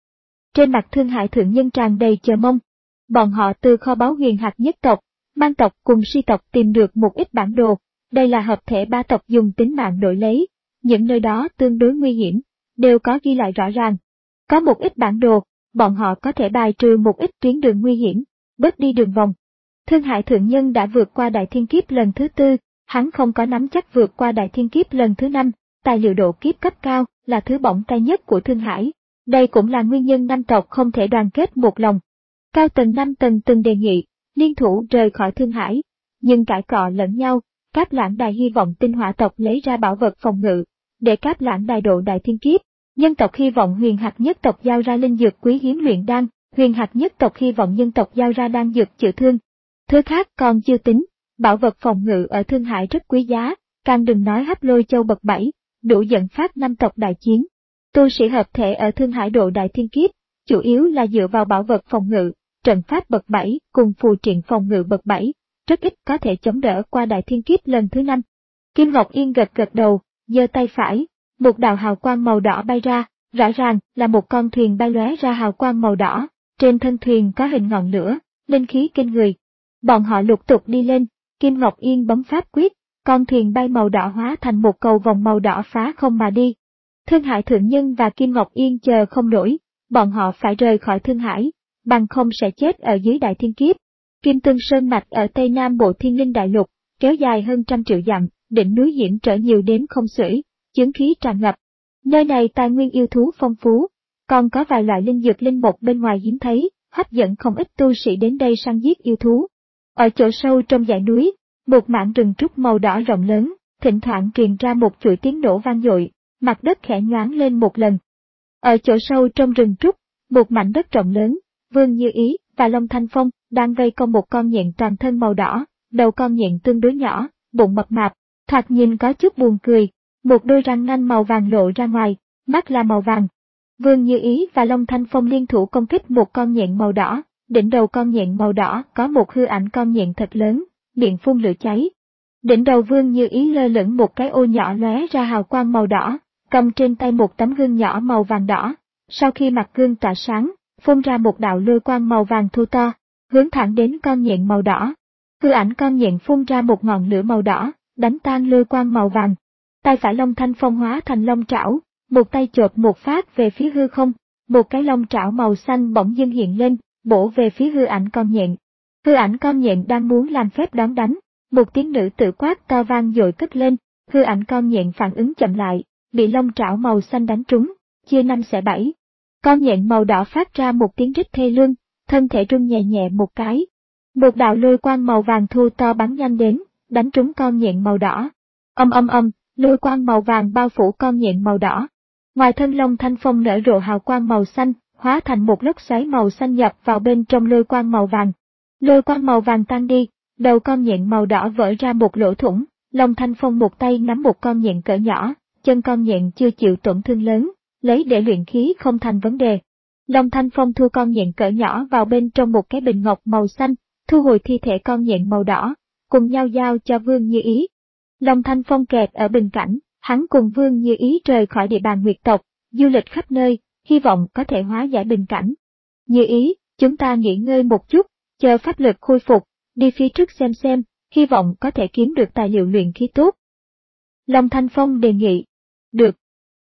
Trên mặt Thương Hải thượng nhân tràn đầy chờ mong. Bọn họ từ kho báu huyền hạt nhất tộc, mang tộc cùng si tộc tìm được một ít bản đồ, đây là hợp thể ba tộc dùng tính mạng đổi lấy, những nơi đó tương đối nguy hiểm, đều có ghi lại rõ ràng. Có một ít bản đồ, bọn họ có thể bài trừ một ít tuyến đường nguy hiểm, bớt đi đường vòng. Thương Hải thượng nhân đã vượt qua đại thiên kiếp lần thứ tư, hắn không có nắm chắc vượt qua đại thiên kiếp lần thứ năm, tài liệu độ kiếp cấp cao là thứ bỏng tay nhất của Thương Hải. Đây cũng là nguyên nhân năm tộc không thể đoàn kết một lòng. Cao tầng năm tầng từng đề nghị, liên thủ rời khỏi Thương Hải. Nhưng cãi cọ lẫn nhau, Cáp Lãng Đài hy vọng tinh hỏa tộc lấy ra bảo vật phòng ngự, để Cáp Lãng Đài độ đại thiên kiếp. Nhân tộc hy vọng Huyền Hạc nhất tộc giao ra linh dược quý hiếm luyện đan, Huyền Hạc nhất tộc hy vọng nhân tộc giao ra đan dược chữa thương. Thứ khác còn chưa tính, bảo vật phòng ngự ở Thương Hải rất quý giá, càng đừng nói Hắc Lôi Châu bậc bảy, đủ dẫn phát năm tộc đại chiến. Tu sĩ hợp thể ở Thương Hải độ đại thiên kiếp, chủ yếu là dựa vào bảo vật phòng ngự, trận pháp bậc bảy cùng phù triện phòng ngự bậc bảy, rất ít có thể chống đỡ qua đại thiên kiếp lần thứ năm. Kim Ngọc Yên gật gật đầu, giơ tay phải, một đạo hào quang màu đỏ bay ra, rõ ràng là một con thuyền bay lóe ra hào quang màu đỏ, trên thân thuyền có hình ngọn lửa, linh khí kinh người. Bọn họ lục tục đi lên, Kim Ngọc Yên bấm pháp quyết, con thuyền bay màu đỏ hóa thành một cầu vòng màu đỏ phá không mà đi. Thương Hải Thượng Nhân và Kim Ngọc Yên chờ không nổi, bọn họ phải rời khỏi Thương Hải, bằng không sẽ chết ở dưới đại thiên kiếp. Kim Tương Sơn Mạch ở Tây Nam Bộ Thiên Linh Đại Lục, kéo dài hơn trăm triệu dặm, đỉnh núi hiểm trở nhiều đếm không xuể, chướng khí tràn ngập. Nơi này tài nguyên yêu thú phong phú, còn có vài loại linh dược linh mục bên ngoài hiếm thấy, hấp dẫn không ít tu sĩ đến đây săn giết yêu thú. Ở chỗ sâu trong dãy núi, một mảng rừng trúc màu đỏ rộng lớn, thỉnh thoảng truyền ra một chuỗi tiếng nổ vang dội, mặt đất khẽ nhoáng lên một lần. Ở chỗ sâu trong rừng trúc, một mảnh đất rộng lớn, Vương Như Ý và Long Thanh Phong đang vây công một con nhện toàn thân màu đỏ, đầu con nhện tương đối nhỏ, bụng mập mạp, thoạt nhìn có chút buồn cười, một đôi răng nanh màu vàng lộ ra ngoài, mắt là màu vàng. Vương Như Ý và Long Thanh Phong liên thủ công kích một con nhện màu đỏ, đỉnh đầu con nhện màu đỏ có một hư ảnh con nhện thật lớn, miệng phun lửa cháy. Đỉnh đầu Vương Như Ý lơ lửng một cái ô nhỏ lóe ra hào quang màu đỏ, cầm trên tay một tấm gương nhỏ màu vàng đỏ. Sau khi mặt gương tỏa sáng, phun ra một đạo lôi quang màu vàng thu to, hướng thẳng đến con nhện màu đỏ. Hư ảnh con nhện phun ra một ngọn lửa màu đỏ, đánh tan lôi quang màu vàng. Tay phải Long Thanh Phong hóa thành long trảo, một tay chộp một phát về phía hư không, một cái long trảo màu xanh bỗng dưng hiện lên, bổ về phía hư ảnh con nhện. Hư ảnh con nhện đang muốn làm phép đón đánh, một tiếng nữ tự quát to vang dội cất lên, hư ảnh con nhện phản ứng chậm lại, bị long trảo màu xanh đánh trúng, chia năm xẻ bảy. Con nhện màu đỏ phát ra một tiếng rít thê lương, thân thể rung nhẹ nhẹ một cái. Một đạo lôi quang màu vàng thu to bắn nhanh đến, đánh trúng con nhện màu đỏ. Âm âm âm, lôi quang màu vàng bao phủ con nhện màu đỏ. Ngoài thân Long Thanh Phong nở rộ hào quang màu xanh, hóa thành một lốc xoáy màu xanh nhập vào bên trong lôi quang màu vàng. Lôi quang màu vàng tan đi, đầu con nhện màu đỏ vỡ ra một lỗ thủng, Long Thanh Phong một tay nắm một con nhện cỡ nhỏ, chân con nhện chưa chịu tổn thương lớn, lấy để luyện khí không thành vấn đề. Long Thanh Phong thu con nhện cỡ nhỏ vào bên trong một cái bình ngọc màu xanh, thu hồi thi thể con nhện màu đỏ, cùng nhau giao cho Vương Như Ý. Long Thanh Phong kẹt ở bình cảnh, hắn cùng Vương Như Ý rời khỏi địa bàn Nguyệt tộc, du lịch khắp nơi, hy vọng có thể hóa giải bình cảnh. Như Ý, chúng ta nghỉ ngơi một chút, chờ pháp lực khôi phục, đi phía trước xem xem, hy vọng có thể kiếm được tài liệu luyện khí tốt. Long Thanh Phong đề nghị. Được.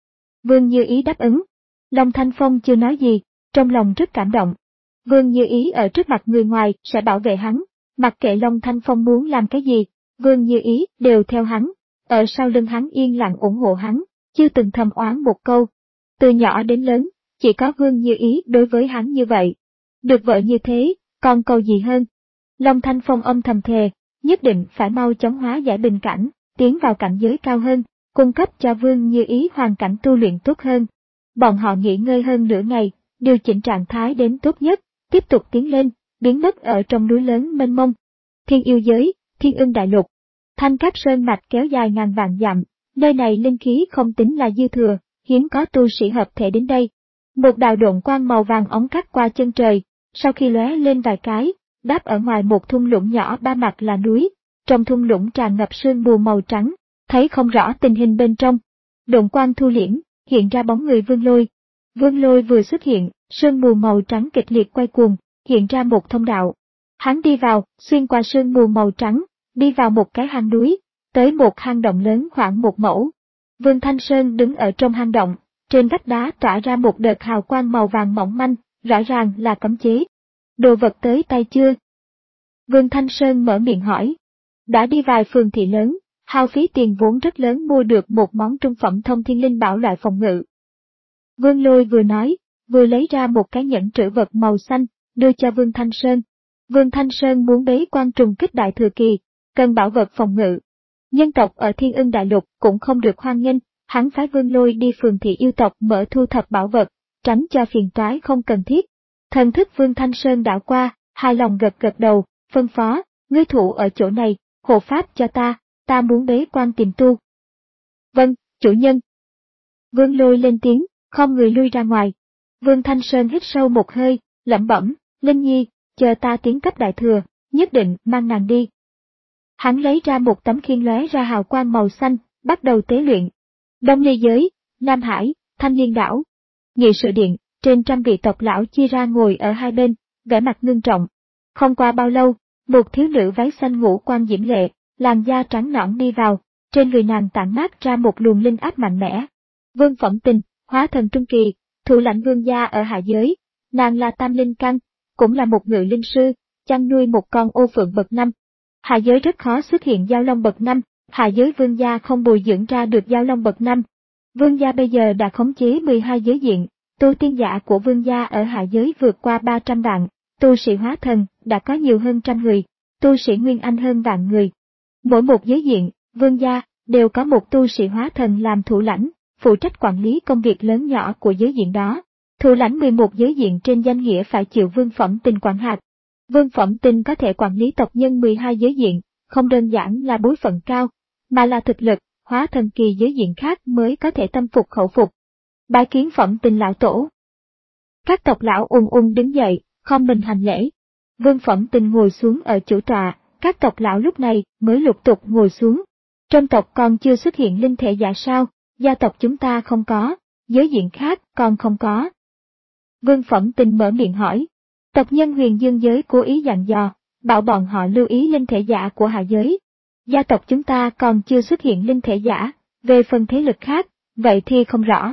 Vương Như Ý đáp ứng. Long Thanh Phong chưa nói gì, trong lòng rất cảm động. Vương Như Ý ở trước mặt người ngoài sẽ bảo vệ hắn, mặc kệ Long Thanh Phong muốn làm cái gì, Vương Như Ý đều theo hắn, ở sau lưng hắn yên lặng ủng hộ hắn, chưa từng thầm oán một câu. Từ nhỏ đến lớn, chỉ có Vương Như Ý đối với hắn như vậy. Được vợ như thế, còn cầu gì hơn. Long Thanh Phong âm thầm thề, nhất định phải mau chóng hóa giải bình cảnh, tiến vào cảnh giới cao hơn, cung cấp cho Vương Như Ý hoàn cảnh tu luyện tốt hơn. Bọn họ nghỉ ngơi hơn nửa ngày, điều chỉnh trạng thái đến tốt nhất, tiếp tục tiến lên, biến mất ở trong núi lớn mênh mông. Thiên yêu giới, Thiên Ưng Đại Lục. Thanh Cát Sơn Mạch kéo dài ngàn vạn dặm, nơi này linh khí không tính là dư thừa, hiếm có tu sĩ hợp thể đến đây. Một đạo độn quang màu vàng óng cắt qua chân trời, sau khi lóe lên vài cái, đáp ở ngoài một thung lũng nhỏ ba mặt là núi, trong thung lũng tràn ngập sương mù màu trắng, thấy không rõ tình hình bên trong. Độn quang thu liễm, hiện ra bóng người Vương Lôi. Vương Lôi vừa xuất hiện, sương mù màu trắng kịch liệt quay cuồng, hiện ra một thông đạo. Hắn đi vào, xuyên qua sương mù màu trắng, đi vào một cái hang núi, tới một hang động lớn khoảng một mẫu. Vương Thanh Sơn đứng ở trong hang động, trên vách đá tỏa ra một đợt hào quang màu vàng mỏng manh, rõ ràng là cấm chế. Đồ vật tới tay chưa? Vương Thanh Sơn mở miệng hỏi. Đã đi vài phường thị lớn, hao phí tiền vốn rất lớn mua được một món trung phẩm thông thiên linh bảo loại phòng ngự. Vương Lôi vừa nói, vừa lấy ra một cái nhẫn trữ vật màu xanh, đưa cho Vương Thanh Sơn. Vương Thanh Sơn muốn bế quan trùng kích Đại Thừa Kỳ, cần bảo vật phòng ngự. Nhân tộc ở Thiên Ưng Đại Lục cũng không được hoan nghênh, hắn phái Vương Lôi đi phường thị yêu tộc mở thu thập bảo vật, tránh cho phiền toái không cần thiết. Thần thức Vương Thanh Sơn đảo qua, hài lòng gật gật đầu, phân phó, ngươi thủ ở chỗ này, hộ pháp cho ta, ta muốn bế quan tìm tu. Vâng, chủ nhân. Vương Lôi lên tiếng, không người lui ra ngoài. Vương Thanh Sơn hít sâu một hơi, lẩm bẩm, Linh Nhi, chờ ta tiến cấp đại thừa, nhất định mang nàng đi. Hắn lấy ra một tấm khiên lóe ra hào quang màu xanh, bắt đầu tế luyện. Đông Ly Giới, Nam Hải, Thanh Liên Đảo. Nghị sự điện, trên trăm vị tộc lão chia ra ngồi ở hai bên, vẻ mặt ngưng trọng. Không qua bao lâu, một thiếu nữ váy xanh ngũ quan diễm lệ, làn da trắng nõn đi vào, trên người nàng tản mát ra một luồng linh áp mạnh mẽ. Vương Phẩm Tình, hóa thần trung kỳ, thủ lãnh vương gia ở hạ giới, nàng là tam linh căn, cũng là một ngự linh sư, chăn nuôi một con ô phượng bậc năm. Hạ giới rất khó xuất hiện giao long bậc năm, hạ giới vương gia không bồi dưỡng ra được giao long bậc năm. Vương gia bây giờ đã khống chế mười hai giới diện, tu tiên giả của vương gia ở hạ giới vượt qua ba trăm vạn, tu sĩ hóa thần đã có nhiều hơn trăm người, tu sĩ nguyên anh hơn vạn người. Mỗi một giới diện, vương gia đều có một tu sĩ hóa thần làm thủ lãnh, phụ trách quản lý công việc lớn nhỏ của giới diện đó. Thủ lãnh mười một giới diện trên danh nghĩa phải chịu Vương Phẩm Tình quản hạt. Vương Phẩm Tình có thể quản lý tộc nhân mười hai giới diện, không đơn giản là bối phận cao, mà là thực lực, hóa thần kỳ giới diện khác mới có thể tâm phục khẩu phục. Bái kiến Phẩm Tình lão tổ. Các tộc lão ung ung đứng dậy, không mình hành lễ. Vương Phẩm Tình ngồi xuống ở chủ tọa, các tộc lão lúc này mới lục tục ngồi xuống. Trong tộc còn chưa xuất hiện linh thể giả sao, gia tộc chúng ta không có, giới diện khác còn không có. Vương Phẩm Tình mở miệng hỏi. Tộc nhân Huyền Dương giới cố ý dặn dò, bảo bọn họ lưu ý linh thể giả của hạ giới. Gia tộc chúng ta còn chưa xuất hiện linh thể giả, về phần thế lực khác, vậy thì không rõ.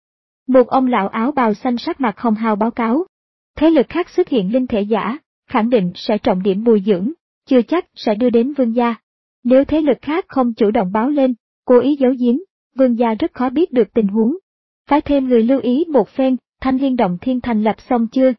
Một ông lão áo bào xanh sắc mặt hồng hào báo cáo. Thế lực khác xuất hiện linh thể giả, khẳng định sẽ trọng điểm bồi dưỡng, chưa chắc sẽ đưa đến vương gia. Nếu thế lực khác không chủ động báo lên, cố ý giấu giếm, vương gia rất khó biết được tình huống. Phải thêm người lưu ý một phen, Thanh Liên Động Thiên thành lập xong chưa?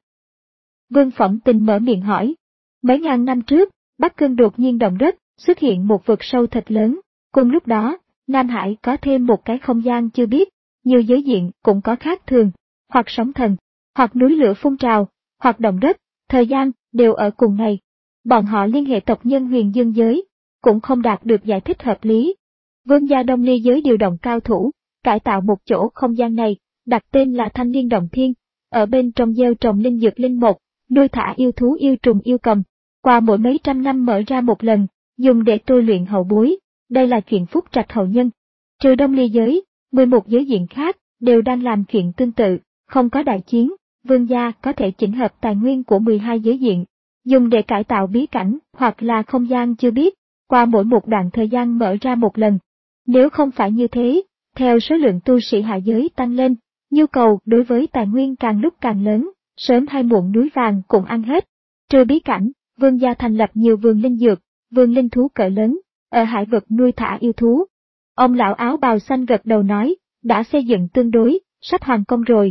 Vương Phẩm Tình mở miệng hỏi. Mấy ngàn năm trước, Bắc Cương đột nhiên động đất, xuất hiện một vực sâu thật lớn. Cùng lúc đó, Nam Hải có thêm một cái không gian chưa biết, nhiều giới diện cũng có khác thường, hoặc sóng thần, hoặc núi lửa phun trào, hoặc động đất, thời gian đều ở cùng ngày. Bọn họ liên hệ tộc nhân Huyền Dương giới, cũng không đạt được giải thích hợp lý. Vương gia Đông Ly giới điều động cao thủ, cải tạo một chỗ không gian này, đặt tên là Thanh Liên Động Thiên, ở bên trong gieo trồng linh dược linh mục, nuôi thả yêu thú yêu trùng yêu cầm, qua mỗi mấy trăm năm mở ra một lần, dùng để tôi luyện hậu bối, đây là chuyện phúc trạch hậu nhân. Trừ Đông Ly giới, mười một giới diện khác đều đang làm chuyện tương tự, không có đại chiến, vương gia có thể chỉnh hợp tài nguyên của mười hai giới diện, dùng để cải tạo bí cảnh hoặc là không gian chưa biết, qua mỗi một đoạn thời gian mở ra một lần. Nếu không phải như thế, theo số lượng tu sĩ hạ giới tăng lên, nhu cầu đối với tài nguyên càng lúc càng lớn, sớm hay muộn núi vàng cũng ăn hết. Trừ bí cảnh, vương gia thành lập nhiều vườn linh dược, vườn linh thú cỡ lớn, ở hải vực nuôi thả yêu thú. Ông lão áo bào xanh gật đầu nói, đã xây dựng tương đối, sắp hoàn công rồi.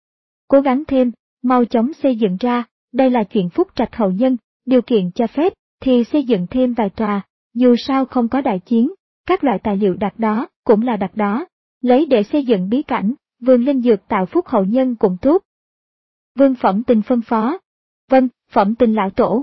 Cố gắng thêm, mau chóng xây dựng ra, đây là chuyện phúc trạch hậu nhân, điều kiện cho phép, thì xây dựng thêm vài tòa, dù sao không có đại chiến, các loại tài liệu đặt đó, cũng là đặt đó, lấy để xây dựng bí cảnh, vườn linh dược tạo phúc hậu nhân cũng tốt. Vương Phẩm Tình phân phó. Vâng, Phẩm Tình lão tổ.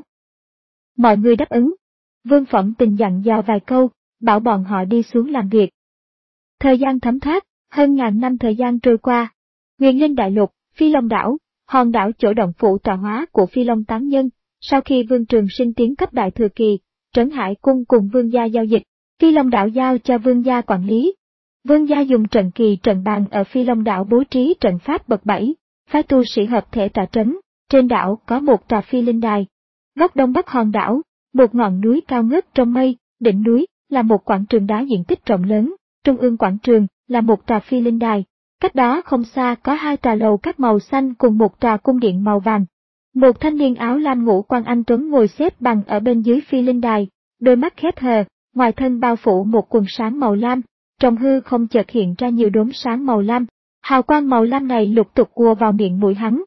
Mọi người đáp ứng. Vương Phẩm Tình dặn dò vài câu, bảo bọn họ đi xuống làm việc. Thời gian thấm thoát, hơn ngàn năm thời gian trôi qua. Huyền Linh Đại Lục, Phi Long Đảo, hòn đảo chỗ động phủ tọa hóa của Phi Long Tán Nhân, sau khi Vương Trường Sinh tiến cấp Đại Thừa Kỳ, Trấn Hải Cung cùng Vương gia giao dịch, Phi Long Đảo giao cho Vương gia quản lý. Vương gia dùng trận kỳ trận bàn ở Phi Long Đảo bố trí trận pháp bậc bảy, phái tu sĩ hợp thể tọa trấn, trên đảo có một tòa phi linh đài. Góc đông bắc hòn đảo, một ngọn núi cao ngất trong mây, đỉnh núi là một quảng trường đá diện tích rộng lớn, trung ương quảng trường là một tòa phi linh đài. Cách đó không xa có hai tòa lầu các màu xanh cùng một tòa cung điện màu vàng. Một thanh niên áo lam ngũ quan anh tuấn ngồi xếp bằng ở bên dưới phi linh đài, đôi mắt khép hờ, ngoài thân bao phủ một quần sáng màu lam, trong hư không chợt hiện ra nhiều đốm sáng màu lam, hào quang màu lam này lục tục ùa vào miệng mũi hắn.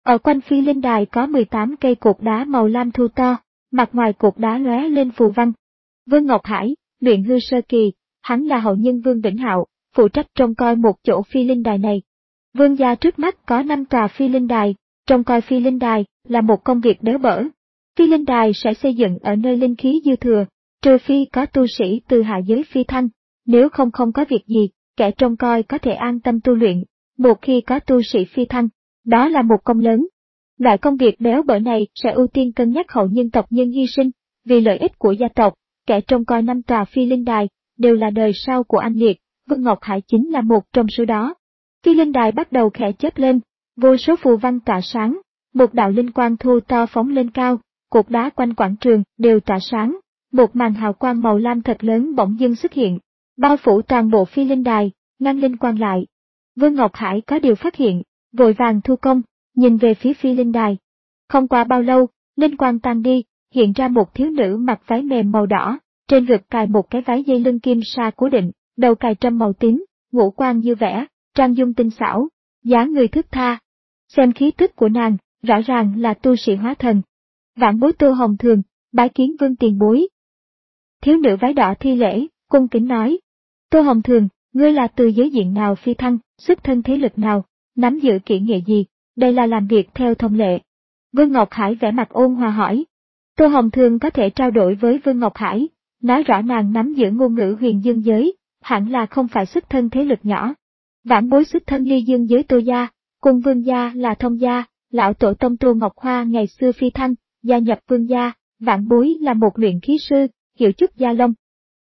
Ở quanh phi linh đài có mười tám cây cột đá màu lam thu to, mặt ngoài cột đá lóe lên phù văn. Vương Ngọc Hải, luyện hư sơ kỳ, hắn là hậu nhân Vương Vĩnh Hạo, phụ trách trông coi một chỗ phi linh đài này. Vương gia trước mắt có năm tòa phi linh đài, trông coi phi linh đài là một công việc béo bở. Phi linh đài sẽ xây dựng ở nơi linh khí dư thừa, trừ phi có tu sĩ từ hạ giới phi thăng, nếu không không có việc gì, kẻ trông coi có thể an tâm tu luyện. Một khi có tu sĩ phi thăng, đó là một công lớn. Loại công việc béo bở này sẽ ưu tiên cân nhắc hậu nhân tộc nhân hy sinh, vì lợi ích của gia tộc. Kẻ trông coi năm tòa phi linh đài đều là đời sau của anh Liệt, Vương Ngọc Hải chính là một trong số đó. Phi linh đài bắt đầu khẽ chớp lên, vô số phù văn tỏa sáng, một đạo linh quang thu to phóng lên cao, cột đá quanh quảng trường đều tỏa sáng, một màn hào quang màu lam thật lớn bỗng dưng xuất hiện, bao phủ toàn bộ phi linh đài, ngăn linh quang lại. Vương Ngọc Hải có điều phát hiện, vội vàng thu công, nhìn về phía phi linh đài. Không qua bao lâu, linh quang tan đi, hiện ra một thiếu nữ mặc váy mềm màu đỏ, trên ngực cài một cái váy dây lưng kim sa cố định, đầu cài trâm màu tím, ngũ quan như vẽ, trang dung tinh xảo, dáng người thướt tha. Xem khí tức của nàng, rõ ràng là tu sĩ hóa thần. Vãn bối Tô Hồng Thường, bái kiến Vương tiền bối. Thiếu nữ váy đỏ thi lễ, cung kính nói. Tô Hồng Thường, ngươi là từ giới diện nào phi thăng, xuất thân thế lực nào, nắm giữ kỹ nghệ gì, đây là làm việc theo thông lệ. Vương Ngọc Hải vẻ mặt ôn hòa hỏi. Tô Hồng Thường có thể trao đổi với Vương Ngọc Hải, nói rõ nàng nắm giữ ngôn ngữ huyền dương giới, hẳn là không phải xuất thân thế lực nhỏ. Vãn bối xuất thân ly dương giới Tô gia, cùng Vương gia là thông gia, lão tổ tông Tô Ngọc Hoa ngày xưa phi thăng, gia nhập Vương gia, vãn bối là một luyện khí sư, hiểu chút gia lông.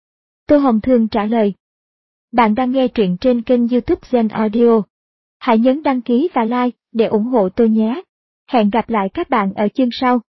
Tô Hồng Thường trả lời. Bạn đang nghe truyện trên kênh YouTube Gen Audio. Hãy nhấn đăng ký và like để ủng hộ tôi nhé. Hẹn gặp lại các bạn ở chương sau.